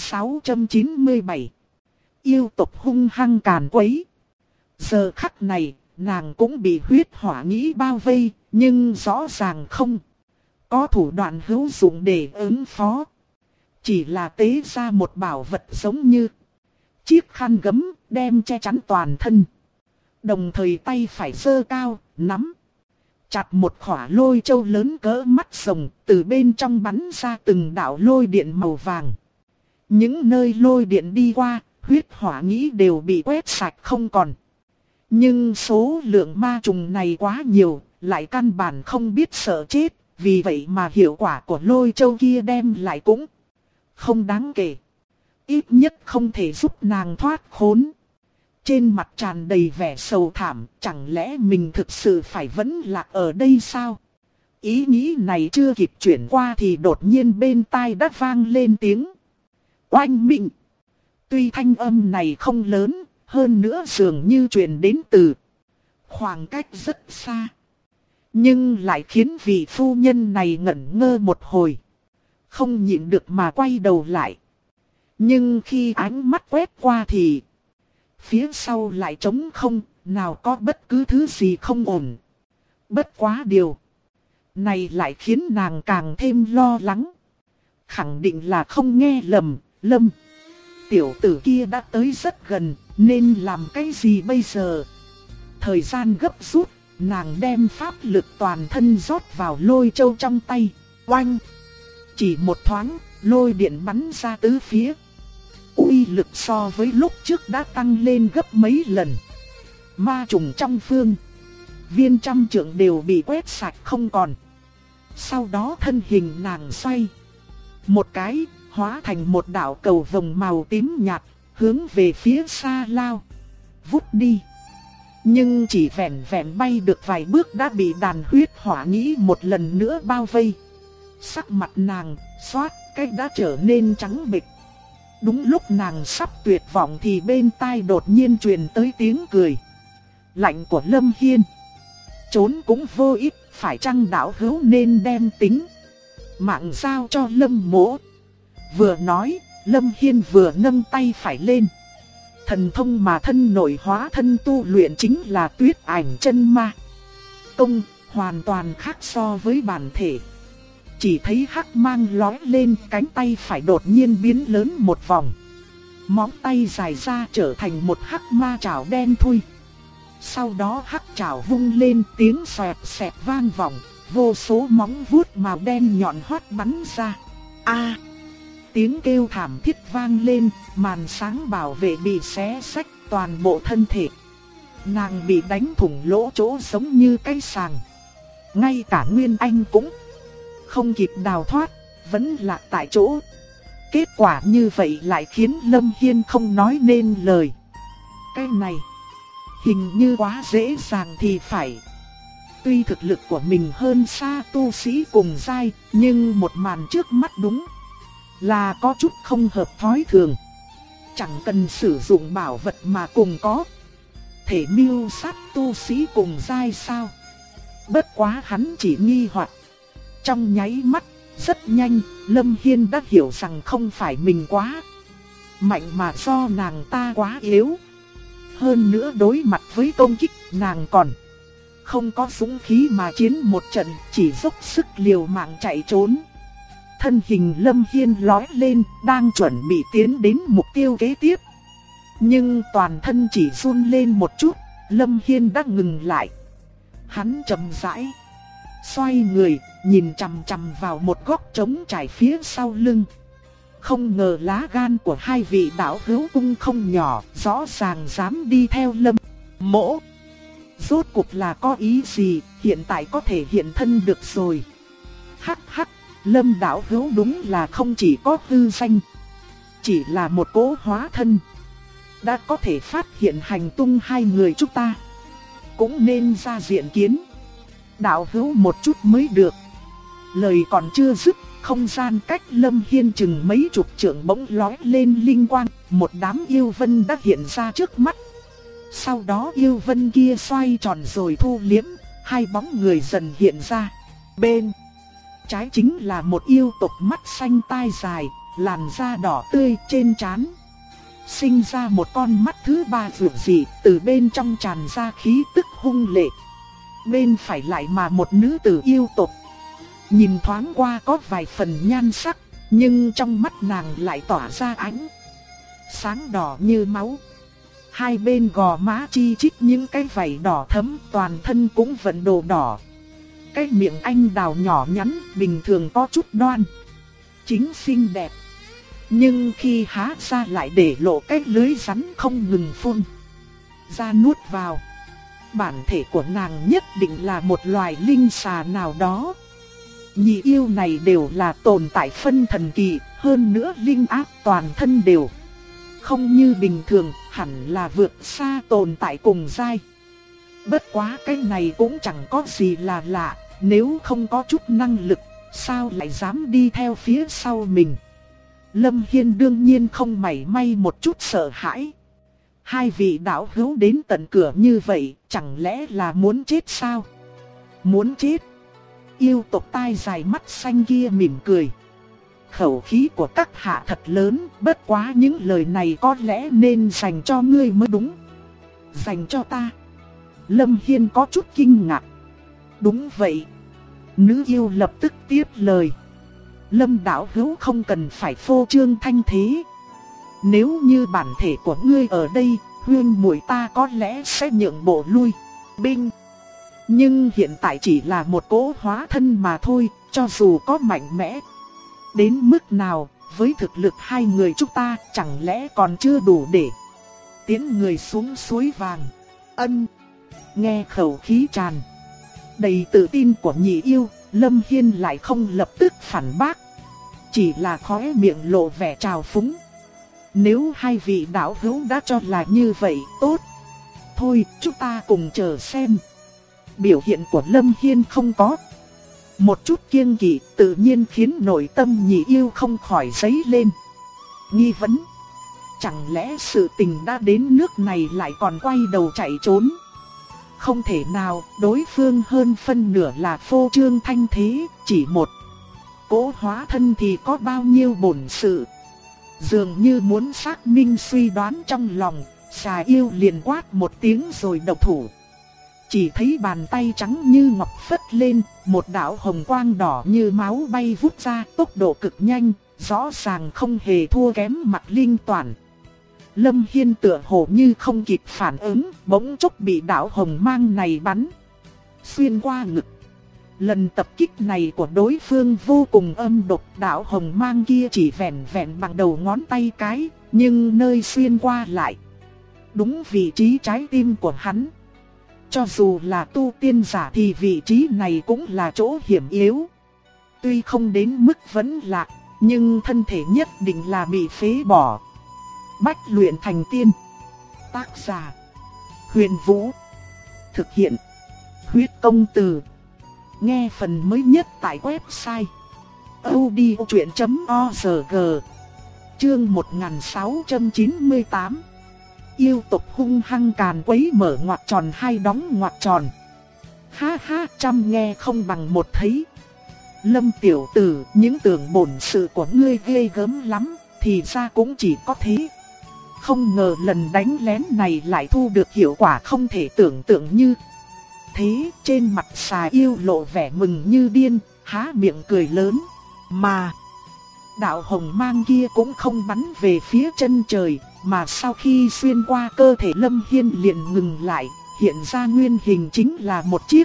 1697. Yêu tộc hung hăng càn quấy. Giờ khắc này, nàng cũng bị huyết hỏa nghĩ bao vây, nhưng rõ ràng không có thủ đoạn hữu dụng để ứng phó. Chỉ là tế ra một bảo vật giống như chiếc khăn gấm, đem che chắn toàn thân. Đồng thời tay phải giơ cao, nắm chặt một khỏa lôi châu lớn cỡ mắt rồng, từ bên trong bắn ra từng đạo lôi điện màu vàng. Những nơi lôi điện đi qua, huyết hỏa nghĩ đều bị quét sạch không còn. Nhưng số lượng ma trùng này quá nhiều, lại căn bản không biết sợ chết, vì vậy mà hiệu quả của lôi châu kia đem lại cũng không đáng kể. Ít nhất không thể giúp nàng thoát khốn. Trên mặt tràn đầy vẻ sầu thảm, chẳng lẽ mình thực sự phải vẫn lạc ở đây sao? Ý nghĩ này chưa kịp chuyển qua thì đột nhiên bên tai đã vang lên tiếng oanh minh. Tuy thanh âm này không lớn, hơn nữa dường như truyền đến từ khoảng cách rất xa, nhưng lại khiến vị phu nhân này ngẩn ngơ một hồi, không nhịn được mà quay đầu lại. Nhưng khi ánh mắt quét qua thì phía sau lại trống không, nào có bất cứ thứ gì không ổn. Bất quá điều này lại khiến nàng càng thêm lo lắng. Khẳng định là không nghe lầm, Lâm tiểu tử kia đã tới rất gần, nên làm cái gì bây giờ? Thời gian gấp rút, nàng đem pháp lực toàn thân rót vào lôi châu trong tay. Oanh! Chỉ một thoáng, lôi điện bắn ra tứ phía. Uy lực so với lúc trước đã tăng lên gấp mấy lần. Ma trùng trong phương viên trăm trượng đều bị quét sạch không còn. Sau đó thân hình nàng xoay một cái, hóa thành một đạo cầu vồng màu tím nhạt, hướng về phía xa lao vút đi. Nhưng chỉ vẹn vẹn bay được vài bước đã bị đàn huyết hỏa nghĩ một lần nữa bao vây. Sắc mặt nàng xoát cái đã trở nên trắng bệch. Đúng lúc nàng sắp tuyệt vọng thì bên tai đột nhiên truyền tới tiếng cười lạnh của Lâm Hiên. Trốn cũng vô ích, phải chăng đạo hữu nên đem tính mạng giao cho Lâm mỗ. Vừa nói, Lâm Hiên vừa nâng tay phải lên. Thần thông mà thân nội hóa thân tu luyện chính là Tuyết Ảnh Chân Ma Công, hoàn toàn khác so với bản thể. Chỉ thấy hắc mang lóe lên, cánh tay phải đột nhiên biến lớn một vòng. Móng tay dài ra trở thành một hắc ma chảo đen thui. Sau đó hắc chảo vung lên, tiếng xoẹt xẹt vang vọng, vô số móng vuốt màu đen nhọn hoắt bắn ra. A! Tiếng kêu thảm thiết vang lên, màn sáng bảo vệ bị xé xách toàn bộ thân thể. Nàng bị đánh thủng lỗ chỗ giống như cái sàng. Ngay cả Nguyên Anh cũng không kịp đào thoát, vẫn lạc tại chỗ. Kết quả như vậy lại khiến Lâm Hiên không nói nên lời. Cái này hình như quá dễ dàng thì phải. Tuy thực lực của mình hơn xa tu sĩ cùng giai, nhưng một màn trước mắt đúng là có chút không hợp thói thường. Chẳng cần sử dụng bảo vật mà cùng có thể mưu sát tu sĩ cùng giai sao? Bất quá hắn chỉ nghi hoặc. Trong nháy mắt, rất nhanh, Lâm Hiên đã hiểu rằng không phải mình quá mạnh mà do nàng ta quá yếu. Hơn nữa đối mặt với công kích, nàng còn không có dũng khí mà chiến một trận, chỉ dốc sức liều mạng chạy trốn. Thân hình Lâm Hiên lói lên, đang chuẩn bị tiến đến mục tiêu kế tiếp. Nhưng toàn thân chỉ run lên một chút, Lâm Hiên đã ngừng lại. Hắn chậm rãi xoay người, nhìn chằm chằm vào một góc trống trải phía sau lưng. Không ngờ lá gan của hai vị đạo hữu cũng không nhỏ, rõ ràng dám đi theo Lâm mỗ. Rốt cuộc là có ý gì, hiện tại có thể hiện thân được rồi. Hắc hắc, Lâm đạo hữu đúng là không chỉ có hư danh, chỉ là một cố hóa thân. Đã có thể phát hiện hành tung hai người chúng ta, cũng nên ra diện kiến đạo hữu một chút mới được. Lời còn chưa dứt, không gian cách Lâm Hiên chừng mấy chục trượng bỗng lóe lên linh quang, một đám yêu vân đã hiện ra trước mắt. Sau đó yêu vân kia xoay tròn rồi thu liếm, hai bóng người dần hiện ra. Bên trái chính là một yêu tộc mắt xanh tai dài, làn da đỏ tươi trên trán sinh ra một con mắt thứ ba vượt dị, từ bên trong tràn ra khí tức hung lệ. Bên phải lại mà một nữ tử yêu tộc, nhìn thoáng qua có vài phần nhan sắc, nhưng trong mắt nàng lại tỏa ra ánh sáng đỏ như máu. Hai bên gò má chi chít những cái vảy đỏ thẫm, toàn thân cũng vẫn đồ đỏ. Cái miệng anh đào nhỏ nhắn, bình thường có chút đoan chính xinh đẹp, nhưng khi há ra lại để lộ cái lưới rắn không ngừng phun ra nuốt vào. Bản thể của nàng nhất định là một loài linh xà nào đó. Nhị yêu này đều là tồn tại phân thần kỳ, hơn nữa linh áp toàn thân đều không như bình thường, hẳn là vượt xa tồn tại cùng giai. Bất quá cái này cũng chẳng có gì là lạ, nếu không có chút năng lực, sao lại dám đi theo phía sau mình. Lâm Hiên đương nhiên không mảy may một chút sợ hãi. Hai vị đạo hữu đến tận cửa như vậy, chẳng lẽ là muốn chết sao? Muốn chết? Yêu tộc tai dài mắt xanh kia mỉm cười. Khẩu khí của các hạ thật lớn, bất quá những lời này có lẽ nên dành cho ngươi mới đúng. Dành cho ta? Lâm Hiên có chút kinh ngạc. Đúng vậy. Nữ yêu lập tức tiếp lời. Lâm đạo hữu không cần phải phô trương thanh thế. Nếu như bản thể của ngươi ở đây, huyên muội ta có lẽ sẽ nhượng bộ lui binh. Nhưng hiện tại chỉ là một cỗ hóa thân mà thôi, cho dù có mạnh mẽ Đến mức nào, với thực lực hai người chúng ta chẳng lẽ còn chưa đủ để tiến người xuống suối vàng. Ân. Nghe khẩu khí tràn đầy tự tin của nhị yêu, Lâm Hiên lại không lập tức phản bác. Chỉ là khóe miệng lộ vẻ trào phúng. Nếu hai vị đạo hữu đã cho là như vậy, tốt. Thôi, chúng ta cùng chờ xem. Biểu hiện của Lâm Hiên không có một chút kiêng kỵ, tự nhiên khiến nội tâm nhị yêu không khỏi dấy lên nghi vấn. Chẳng lẽ sự tình đã đến nước này lại còn quay đầu chạy trốn? Không thể nào, đối phương hơn phân nửa là phô trương thanh thế, chỉ một cỗ hóa thân thì có bao nhiêu bổn sự. Dường như muốn xác minh suy đoán trong lòng, xà yêu liền quát một tiếng rồi động thủ. Chỉ thấy bàn tay trắng như ngọc phất lên, một đạo hồng quang đỏ như máu bay vút ra, tốc độ cực nhanh, rõ ràng không hề thua kém Mạc Linh Toàn. Lâm Hiên tựa hồ như không kịp phản ứng, bỗng chốc bị đạo hồng mang này bắn xuyên qua ngực. Lần tập kích này của đối phương vô cùng âm độc, đạo hồng mang kia chỉ vẹn vẹn bằng đầu ngón tay cái, nhưng nơi xuyên qua lại đúng vị trí trái tim của hắn. Cho dù là tu tiên giả thì vị trí này cũng là chỗ hiểm yếu. Tuy không đến mức vấn lạc, nhưng thân thể nhất định là bị phế bỏ. Bách luyện thành tiên. Tác giả: Huyền Vũ. Thực hiện: Huyết Công Từ. Nghe phần mới nhất tại website audiochuyện.org. Chương 1698. Yêu tộc hung hăng càn quấy mở ngoặc tròn hay đóng ngoặc tròn. Ha ha, trăm nghe không bằng một thấy. Lâm tiểu tử, những tưởng bổn sự của ngươi ghê gớm lắm, thì ra cũng chỉ có thế. Không ngờ lần đánh lén này lại thu được hiệu quả không thể tưởng tượng như thế. Trên mặt xà yêu lộ vẻ mừng như điên, há miệng cười lớn. Mà đạo hồng mang kia cũng không bắn về phía chân trời, mà sau khi xuyên qua cơ thể Lâm Hiên liền ngừng lại, hiện ra nguyên hình chính là một chiếc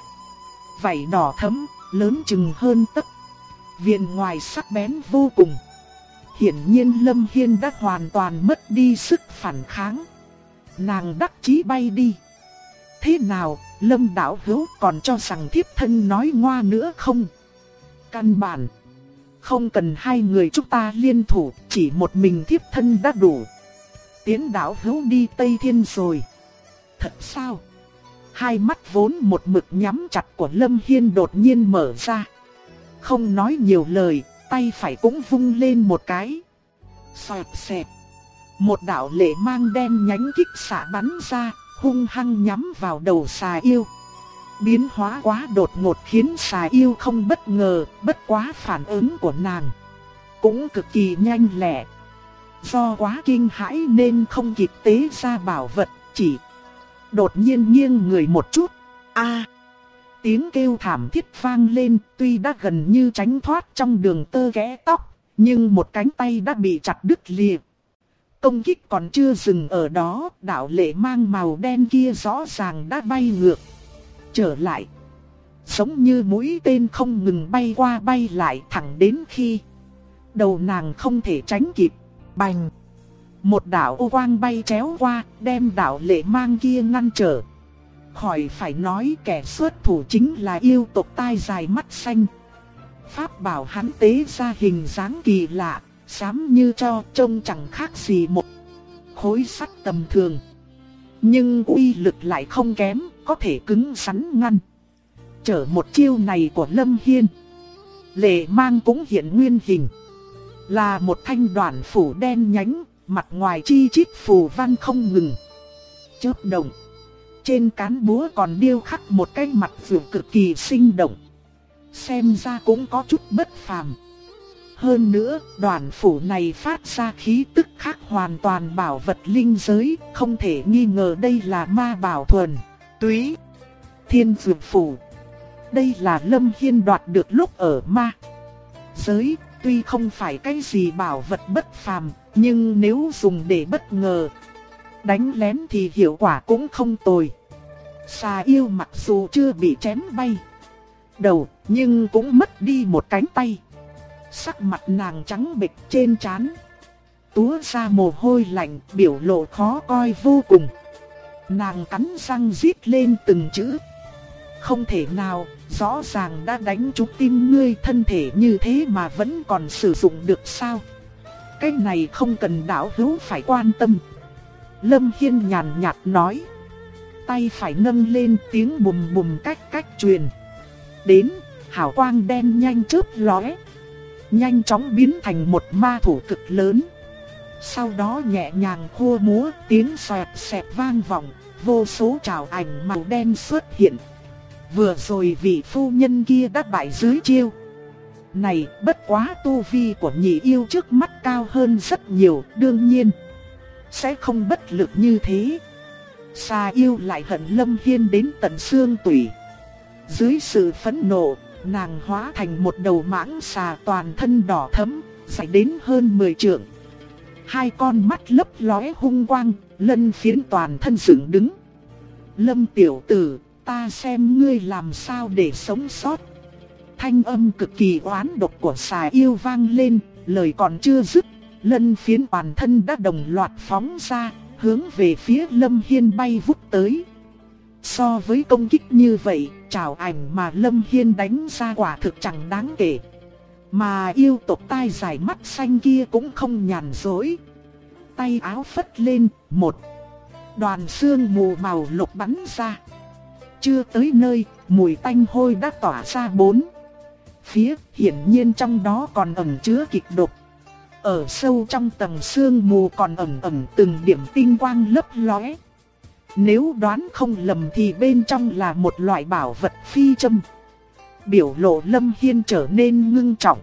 vảy đỏ thẫm, lớn chừng hơn tấc. Viền ngoài sắc bén vô cùng. Hiển nhiên Lâm Hiên đã hoàn toàn mất đi sức phản kháng. Nàng đắc chí bay đi. Thế nào, Lâm đạo hữu còn cho rằng thiếp thân nói ngoa nữa không? Căn bản không cần hai người chúng ta liên thủ, chỉ một mình thiếp thân đã đủ. Tiến đạo hữu đi Tây Thiên rồi. Thật sao? Hai mắt vốn một mực nhắm chặt của Lâm Hiên đột nhiên mở ra. Không nói nhiều lời, tay phải cũng vung lên một cái. Xoẹt xẹt. Một đạo lệ mang đen nhánh kích xạ bắn ra, hung hăng nhắm vào đầu xà yêu. Biến hóa quá đột ngột khiến xà yêu không bất ngờ, bất quá phản ứng của nàng cũng cực kỳ nhanh lẹ. Do quá kinh hãi nên không kịp tế ra bảo vật, chỉ đột nhiên nghiêng người một chút. A! Tiếng kêu thảm thiết vang lên, tuy đã gần như tránh thoát trong đường tơ kẽ tóc, nhưng một cánh tay đã bị chặt đứt lìa. Công kích còn chưa dừng ở đó, đạo lệ mang màu đen kia rõ ràng đã bay ngược trở lại, giống như mũi tên không ngừng bay qua bay lại, thẳng đến khi đầu nàng không thể tránh kịp. Bành! Một đạo ô quang bay chéo qua, đem đạo lệ mang kia ngăn trở. Khỏi phải nói, kẻ xuất thủ chính là yêu tộc tai dài mắt xanh. Pháp bảo hắn tế ra hình dáng kỳ lạ, xám như cho, trông chẳng khác gì một khối sắt tầm thường. Nhưng uy lực lại không kém, có thể cứng rắn ngăn trở một chiêu này của Lâm Hiên. Lệ mang cũng hiện nguyên hình, là một thanh đoạn phủ đen nhánh, mặt ngoài chi chít phù văn không ngừng chớp động. Trên cán búa còn điêu khắc một cái mặt vượt cực kỳ sinh động, xem ra cũng có chút bất phàm. Hơn nữa, đoạn phủ này phát ra khí tức khác hoàn toàn bảo vật linh giới, không thể nghi ngờ đây là ma bảo thuần túy. Thiên Dược Phủ, đây là Lâm Hiên đoạt được lúc ở ma giới, tuy không phải cái gì bảo vật bất phàm, nhưng nếu dùng để bất ngờ đánh lén thì hiệu quả cũng không tồi. Xà yêu mặc dù chưa bị chém bay đầu, nhưng cũng mất đi một cánh tay. Sắc mặt nàng trắng bệch, trên trán túa ra mồ hôi lạnh, biểu lộ khó coi vô cùng. Nàng cắn răng rít lên từng chữ. Không thể nào, rõ ràng đã đánh trúng tim ngươi, thân thể như thế mà vẫn còn sử dụng được sao? Cái này không cần đạo hữu phải quan tâm. Lâm Hiên nhàn nhạt nói. Tay phải nâng lên, tiếng bùm bùm cách cách truyền đến, hào quang đen nhanh chớp lóe, nhanh chóng biến thành một ma thủ cực lớn. Sau đó nhẹ nhàng khua múa, tiếng xoẹt xẹt vang vọng, vô số trảo ảnh màu đen xuất hiện. Vừa rồi vị phu nhân kia đã bại dưới chiêu này, bất quá tu vi của nhị yêu trước mắt cao hơn rất nhiều, đương nhiên sẽ không bất lực như thế. Xà yêu lại hận Lâm Hiên đến tận xương tủy. Dưới sự phẫn nộ, nàng hóa thành một đầu mãng xà toàn thân đỏ thẫm, dài đến hơn 10 trượng. Hai con mắt lấp lóe hung quang, lân phiến toàn thân dựng đứng. Lâm tiểu tử, ta xem ngươi làm sao để sống sót. Thanh âm cực kỳ oán độc của xà yêu vang lên, lời còn chưa dứt, lân phiến toàn thân đã đồng loạt phóng ra, hướng về phía Lâm Hiên bay vút tới. So với công kích như vậy, trảo ảnh mà Lâm Hiên đánh ra quả thực chẳng đáng kể. Mà yêu tộc tai dài mắt xanh kia cũng không nhàn dối. Tay áo phất lên, một đoàn sương mù màu lục bắn ra. Chưa tới nơi, mùi tanh hôi đã tỏa ra bốn phía, hiển nhiên trong đó còn ẩn chứa kịch độc. Ở sâu trong tầng sương mù còn ẩn ẩn từng điểm tinh quang lấp lóe. Nếu đoán không lầm thì bên trong là một loại bảo vật phi châm. Biểu lộ Lâm Hiên trở nên ngưng trọng.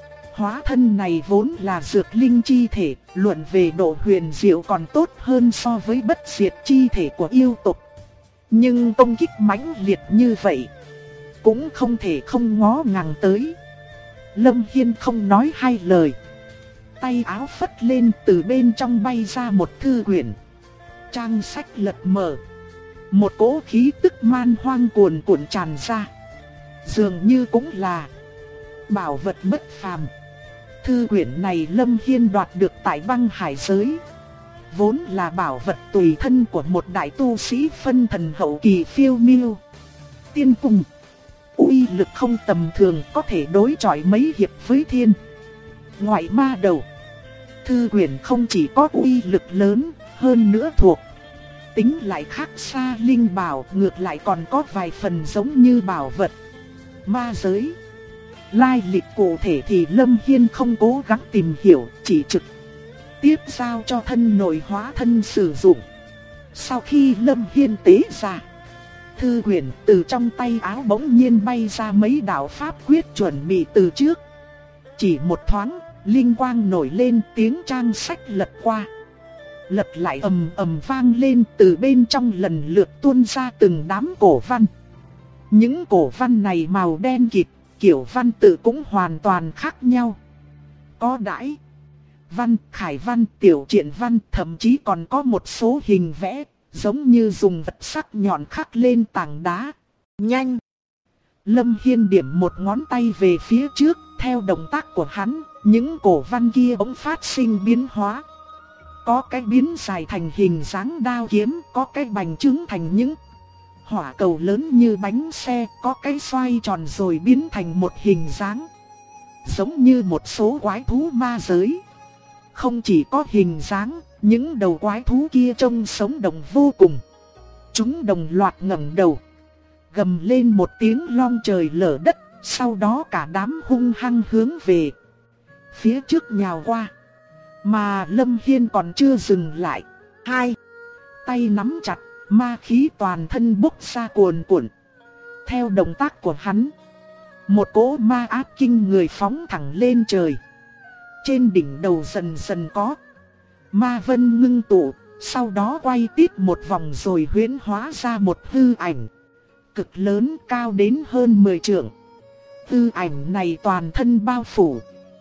Hóa thân này vốn là dược linh chi thể, luận về độ huyền diệu còn tốt hơn so với bất diệt chi thể của yêu tộc. Nhưng công kích mãnh liệt như vậy, cũng không thể không ngó ngàng tới. Lâm Hiên không nói hai lời. Tay áo phất lên, từ bên trong bay ra một thư quyển. Trang sách lật mở. Một cỗ khí tức man hoang cuồn cuộn tràn ra. Dường như cũng là bảo vật bất phàm. Thư quyển này Lâm Hiên đoạt được tại băng hải giới. Vốn là bảo vật tùy thân của một đại tu sĩ phân thần hậu kỳ phiêu miêu. Tiên cung, uy lực không tầm thường, có thể đối chọi mấy hiệp với thiên ngoại ma đầu. Thư quyển không chỉ có uy lực lớn, hơn nữa thuộc tính lại khác xa linh bảo, ngược lại còn có vài phần giống như bảo vật ma giới. Lai lịch cụ thể thì Lâm Hiên không cố gắng tìm hiểu, chỉ trực tiếp giao cho thân nội hóa thân sử dụng. Sau khi Lâm Hiên tế ra thư quyển, từ trong tay áo bỗng nhiên bay ra mấy đạo pháp quyết chuẩn bị từ trước. Chỉ một thoáng, linh quang nổi lên, tiếng trang sách lật qua lật lại ầm ầm vang lên, từ bên trong lần lượt tuôn ra từng đám cổ văn. Những cổ văn này màu đen kịt, kiểu văn tự cũng hoàn toàn khác nhau. Có đãi văn, khải văn, tiểu truyện văn, thậm chí còn có một số hình vẽ, giống như dùng vật sắc nhọn khắc lên tảng đá. Nhanh! Lâm Hiên điểm một ngón tay về phía trước, theo động tác của hắn, những cổ văn kia bỗng phát sinh biến hóa. Có cái biến dài thành hình dáng đao kiếm, có cái bành trướng thành những hỏa cầu lớn như bánh xe, có cái xoay tròn rồi biến thành một hình dáng giống như một số quái thú ma giới. Không chỉ có hình dáng, những đầu quái thú kia trông sống động vô cùng. Chúng đồng loạt ngẩng đầu, gầm lên một tiếng long trời lở đất, sau đó cả đám hung hăng hướng về phía trước nhào qua. Mà Lâm Hiên còn chưa dừng lại, hai tay nắm chặt, ma khí toàn thân bốc ra cuồn cuộn. Theo động tác của hắn, một cỗ ma áp kinh người phóng thẳng lên trời. Trên đỉnh đầu dần dần có ma vân ngưng tụ, sau đó quay tít một vòng rồi huyễn hóa ra một hư ảnh cực lớn, cao đến hơn 10 trượng. Hư ảnh này toàn thân bao phủ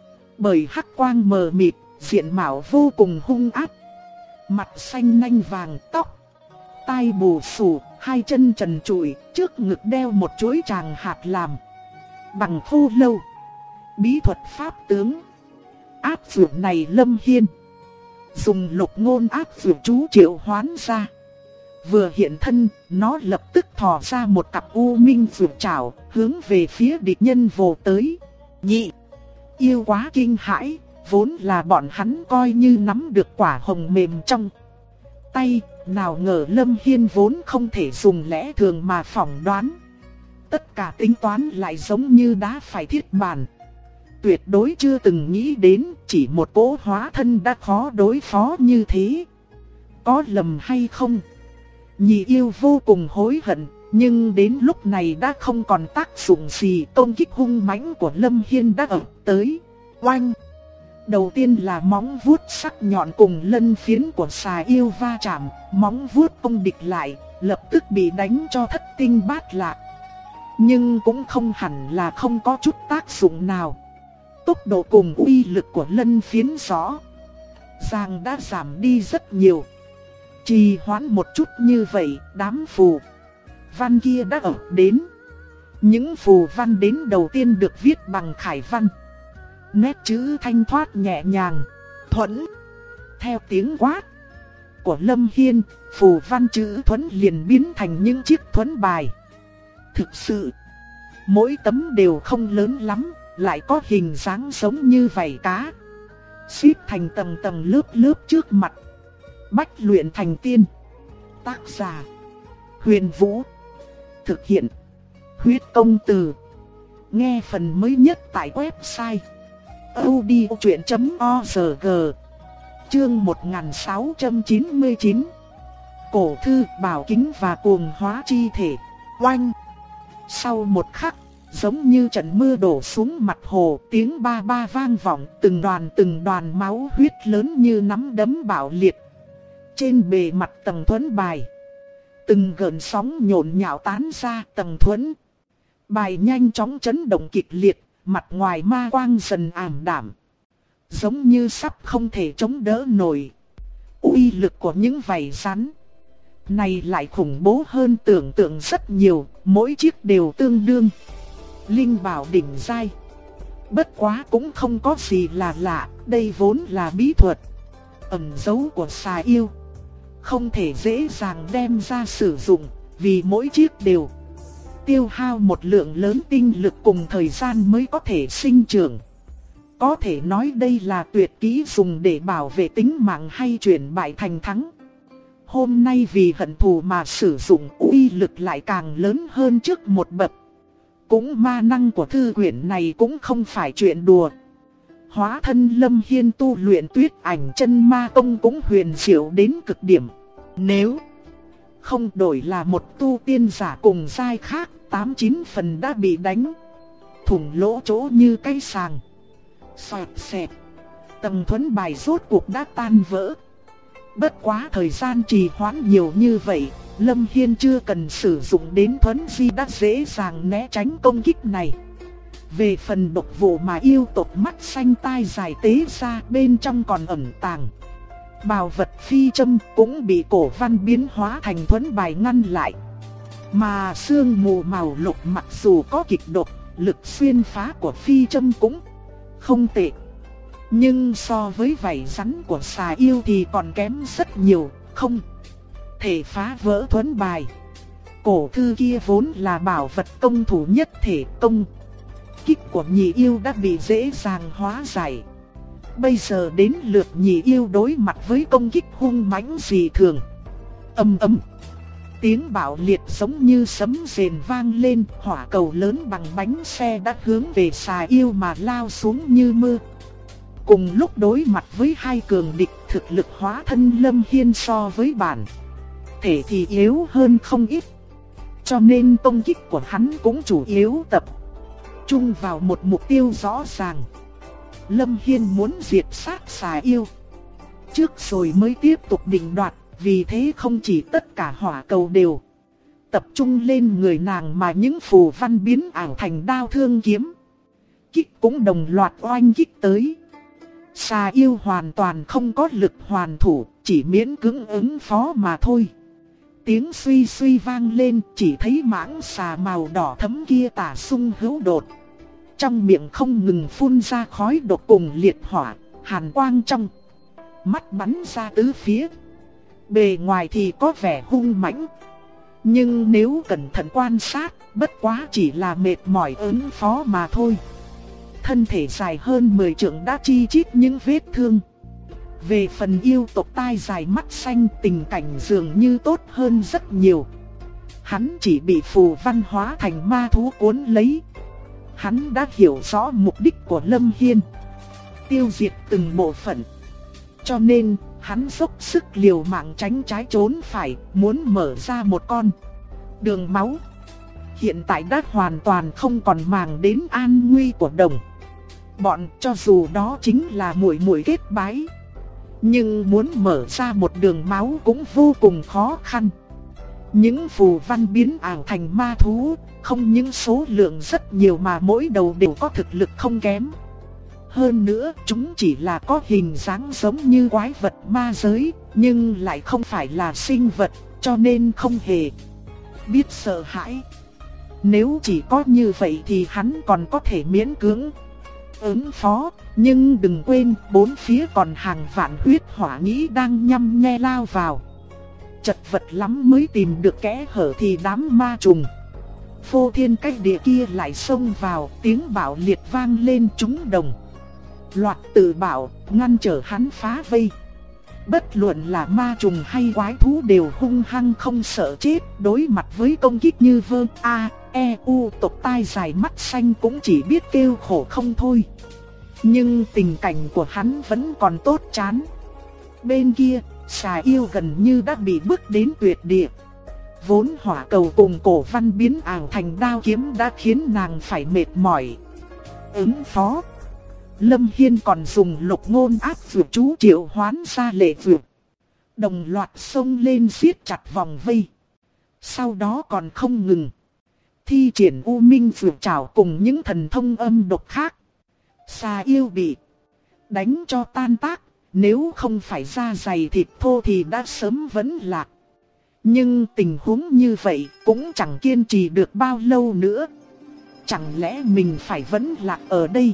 bởi hắc quang mờ mịt, diện mạo vô cùng hung ác. Mặt xanh nanh vàng, tóc tai bù xù, hai chân trần trụi, trước ngực đeo một chuỗi tràng hạt làm bằng khô lâu. Bí thuật pháp tướng. Áp dụng này Lâm Hiên dùng lục ngôn áp dụng chú triệu hoán ra. Vừa hiện thân, nó lập tức thò ra một cặp u minh vượt trảo, hướng về phía địch nhân vồ tới. Nhị yêu quá kinh hãi, vốn là bọn hắn coi như nắm được quả hồng mềm trong tay, nào ngờ Lâm Hiên vốn không thể dùng lẽ thường mà phỏng đoán. Tất cả tính toán lại giống như đá phải thiết bàn. Tuyệt đối chưa từng nghĩ đến chỉ một cỗ hóa thân đã khó đối phó như thế. Có lầm hay không? Nhị yêu vô cùng hối hận, nhưng đến lúc này đã không còn tác dụng gì. Công kích hung mãnh của Lâm Hiên đã ập tới. Oanh! Đầu tiên là móng vuốt sắc nhọn cùng lân phiến của xà yêu va chạm, móng vuốt công địch lại, lập tức bị đánh cho thất tinh bát lạc. Nhưng cũng không hẳn là không có chút tác dụng nào. Tốc độ cùng uy lực của lân phiến rõ ràng đã giảm đi rất nhiều. Trì hoãn một chút như vậy, đám phù văn kia đã ập đến. Những phù văn đến đầu tiên được viết bằng khải văn. Nét chữ thanh thoát nhẹ nhàng, thuẫn. Theo tiếng quát của Lâm Hiên, phù văn chữ thuẫn liền biến thành những chiếc thuẫn bài. Thực sự, mỗi tấm đều không lớn lắm, lại có hình dáng giống như vảy cá, xếp thành tầng tầng lớp lớp trước mặt. Bách luyện thành tiên. Tác giả: Huyền Vũ. Thực hiện: Huyết Công Từ. Nghe phần mới nhất tại website audiochuyện.org. Chương 1699. Cổ thư bảo kính và cuồng hóa chi thể. Oanh! Sau một khắc, giống như trận mưa đổ xuống mặt hồ, tiếng ba ba vang vọng, từng đoàn máu huyết lớn như nắm đấm bạo liệt. Trên bề mặt tầng thuẫn bài, từng gợn sóng nhộn nhạo tán ra. Tầng thuẫn bài nhanh chóng chấn động kịch liệt, mặt ngoài ma quang dần ảm đạm, giống như sắp không thể chống đỡ nổi. Uy lực của những vảy rắn này lại khủng bố hơn tưởng tượng rất nhiều, mỗi chiếc đều tương đương linh bảo đỉnh giai. Bất quá cũng không có gì là lạ, đây vốn là bí thuật ẩn giấu của xà yêu, không thể dễ dàng đem ra sử dụng, vì mỗi chiếc đều tiêu hao một lượng lớn tinh lực cùng thời gian mới có thể sinh trưởng. Có thể nói đây là tuyệt kỹ dùng để bảo vệ tính mạng hay chuyển bại thành thắng. Hôm nay vì hận thù mà sử dụng, uy lực lại càng lớn hơn trước một bậc. Cũng ma năng của thư quyển này cũng không phải chuyện đùa. Hóa thân Lâm Hiên tu luyện Tuyết Ảnh Chân Ma Tông cũng huyền diệu đến cực điểm. Nếu không đổi là một tu tiên giả cùng giai khác, 8-9 phần đã bị đánh thủng lỗ chỗ như cây sàng. Xoẹt xẹt, tầng thuẫn bài rốt cuộc đã tan vỡ. Bất quá thời gian trì hoãn nhiều như vậy, Lâm Hiên chưa cần sử dụng đến thuẫn di đã dễ dàng né tránh công kích này. Về phần độc vụ mà yêu tộc mắt xanh tai dài tế ra, bên trong còn ẩn tàng bào vật phi châm, cũng bị cổ văn biến hóa thành thuẫn bài ngăn lại. Mà sương mù màu lục mặc dù có kịch độc, lực xuyên phá của phi châm cũng không tệ, nhưng so với vảy rắn của xà yêu thì còn kém rất nhiều, không thể phá vỡ thuẫn bài. Cổ thư kia vốn là bảo vật công thủ nhất thể, công kích của nhị yêu đã bị dễ dàng hóa giải. Bây giờ đến lượt nhị yêu đối mặt với công kích hung mãnh dị thường. Ầm ầm, tiếng bạo liệt giống như sấm rền vang lên, hỏa cầu lớn bằng bánh xe đã hướng về xà yêu mà lao xuống như mưa. Cùng lúc đối mặt với hai cường địch, thực lực hóa thân Lâm Hiên so với bản thể thì yếu hơn không ít, cho nên công kích của hắn cũng chủ yếu tập trung vào một mục tiêu rõ ràng. Lâm Hiên muốn diệt sát xà yêu trước rồi mới tiếp tục định đoạt, vì thế không chỉ tất cả hỏa cầu đều tập trung lên người nàng mà những phù văn biến ảo thành đao thương kiếm kích cũng đồng loạt oanh kích tới. Xà yêu hoàn toàn không có lực hoàn thủ, chỉ miễn cưỡng ứng phó mà thôi. Tiếng suy suy vang lên, chỉ thấy mãng xà màu đỏ thẫm kia tả sung hữu đột trong miệng không ngừng phun ra khói độc cùng liệt hỏa, hàn quang trong mắt bắn ra tứ phía. Bề ngoài thì có vẻ hung mãnh, nhưng nếu cẩn thận quan sát, bất quá chỉ là mệt mỏi ứng phó mà thôi. Thân thể dài hơn 10 trượng đã chi chít những vết thương. Về phần yêu tộc tai dài mắt xanh, tình cảnh dường như tốt hơn rất nhiều. Hắn chỉ bị phù văn hóa thành ma thú cuốn lấy. Hắn đã hiểu rõ mục đích của Lâm Hiên: tiêu diệt từng bộ phận. Cho nên, hắn dốc sức liều mạng tránh trái trốn phải, muốn mở ra một con đường máu. Hiện tại đã hoàn toàn không còn màng đến an nguy của đồng bọn, cho dù đó chính là muội muội kết bái. Nhưng muốn mở ra một đường máu cũng vô cùng khó khăn. Những phù văn biến ảo thành ma thú, không những số lượng rất nhiều mà mỗi đầu đều có thực lực không kém. Hơn nữa, chúng chỉ là có hình dáng giống như quái vật ma giới, nhưng lại không phải là sinh vật, cho nên không hề biết sợ hãi. Nếu chỉ có như vậy thì hắn còn có thể miễn cưỡng ứng phó, nhưng đừng quên bốn phía còn hàng vạn huyết hỏa nghĩ đang nhăm nhe lao vào. Chật vật lắm mới tìm được kẽ hở thì đám ma trùng phô thiên cách địa kia lại xông vào, tiếng bạo liệt vang lên, chúng đồng loạt tự bảo ngăn trở hắn phá vây. Bất luận là ma trùng hay quái thú đều hung hăng không sợ chết, đối mặt với công kích như vơ a e u tộc tai dài mắt xanh cũng chỉ biết kêu khổ không thôi. Nhưng tình cảnh của hắn vẫn còn tốt chán. Bên kia, xà yêu gần như đã bị bước đến tuyệt địa. Vốn hỏa cầu cùng cổ văn biến ảo thành đao kiếm đã khiến nàng phải mệt mỏi ứng phó. Lâm Hiên còn dùng lục ngôn áp dược chú triệu hoán ra lệ dược, đồng loạt xông lên siết chặt vòng vây. Sau đó còn không ngừng thi triển U Minh dược trảo cùng những thần thông âm độc khác. Xà yêu bị đánh cho tan tác, nếu không phải da dày thịt thô thì đã sớm vẫn lạc. Nhưng tình huống như vậy cũng chẳng kiên trì được bao lâu nữa. Chẳng lẽ mình phải vẫn lạc ở đây?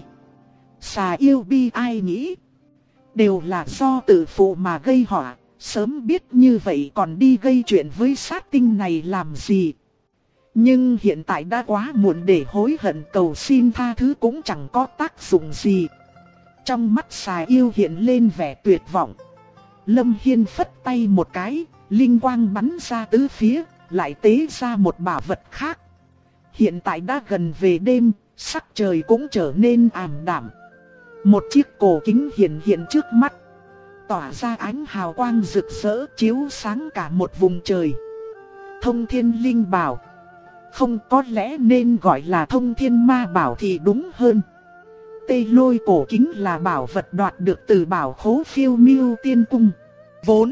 Xà yêu bi ai nghĩ, đều là do tự phụ mà gây họa. Sớm biết như vậy còn đi gây chuyện với sát tinh này làm gì. Nhưng hiện tại đã quá muộn để hối hận, cầu xin tha thứ cũng chẳng có tác dụng gì. Trong mắt xà yêu hiện lên vẻ tuyệt vọng. Lâm Hiên phất tay một cái, linh quang bắn ra tứ phía, lại tế ra một bảo vật khác. Hiện tại đã gần về đêm, sắc trời cũng trở nên ảm đạm. Một chiếc cổ kính hiện hiện trước mắt, tỏa ra ánh hào quang rực rỡ chiếu sáng cả một vùng trời. Thông thiên linh bảo. Không, có lẽ nên gọi là thông thiên ma bảo thì đúng hơn. Tê lôi cổ kính là bảo vật đoạt được từ bảo khố Phiêu Miêu Tiên Cung. Vốn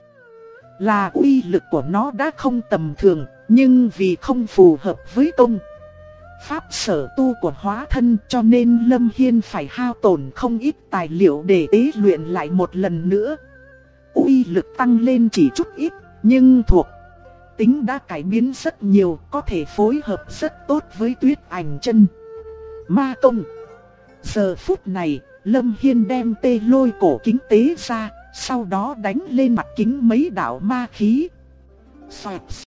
là uy lực của nó đã không tầm thường, nhưng vì không phù hợp với công pháp sở tu của hóa thân cho nên Lâm Hiên phải hao tổn không ít tài liệu để tế luyện lại một lần nữa. Uy lực tăng lên chỉ chút ít, nhưng thuộc tính đã cải biến rất nhiều, có thể phối hợp rất tốt với Tuyết Ảnh Chân Ma Tông. Giờ phút này, Lâm Hiên đem tê lôi cổ kính tế ra, sau đó đánh lên mặt kính mấy đạo ma khí. Xoẹt.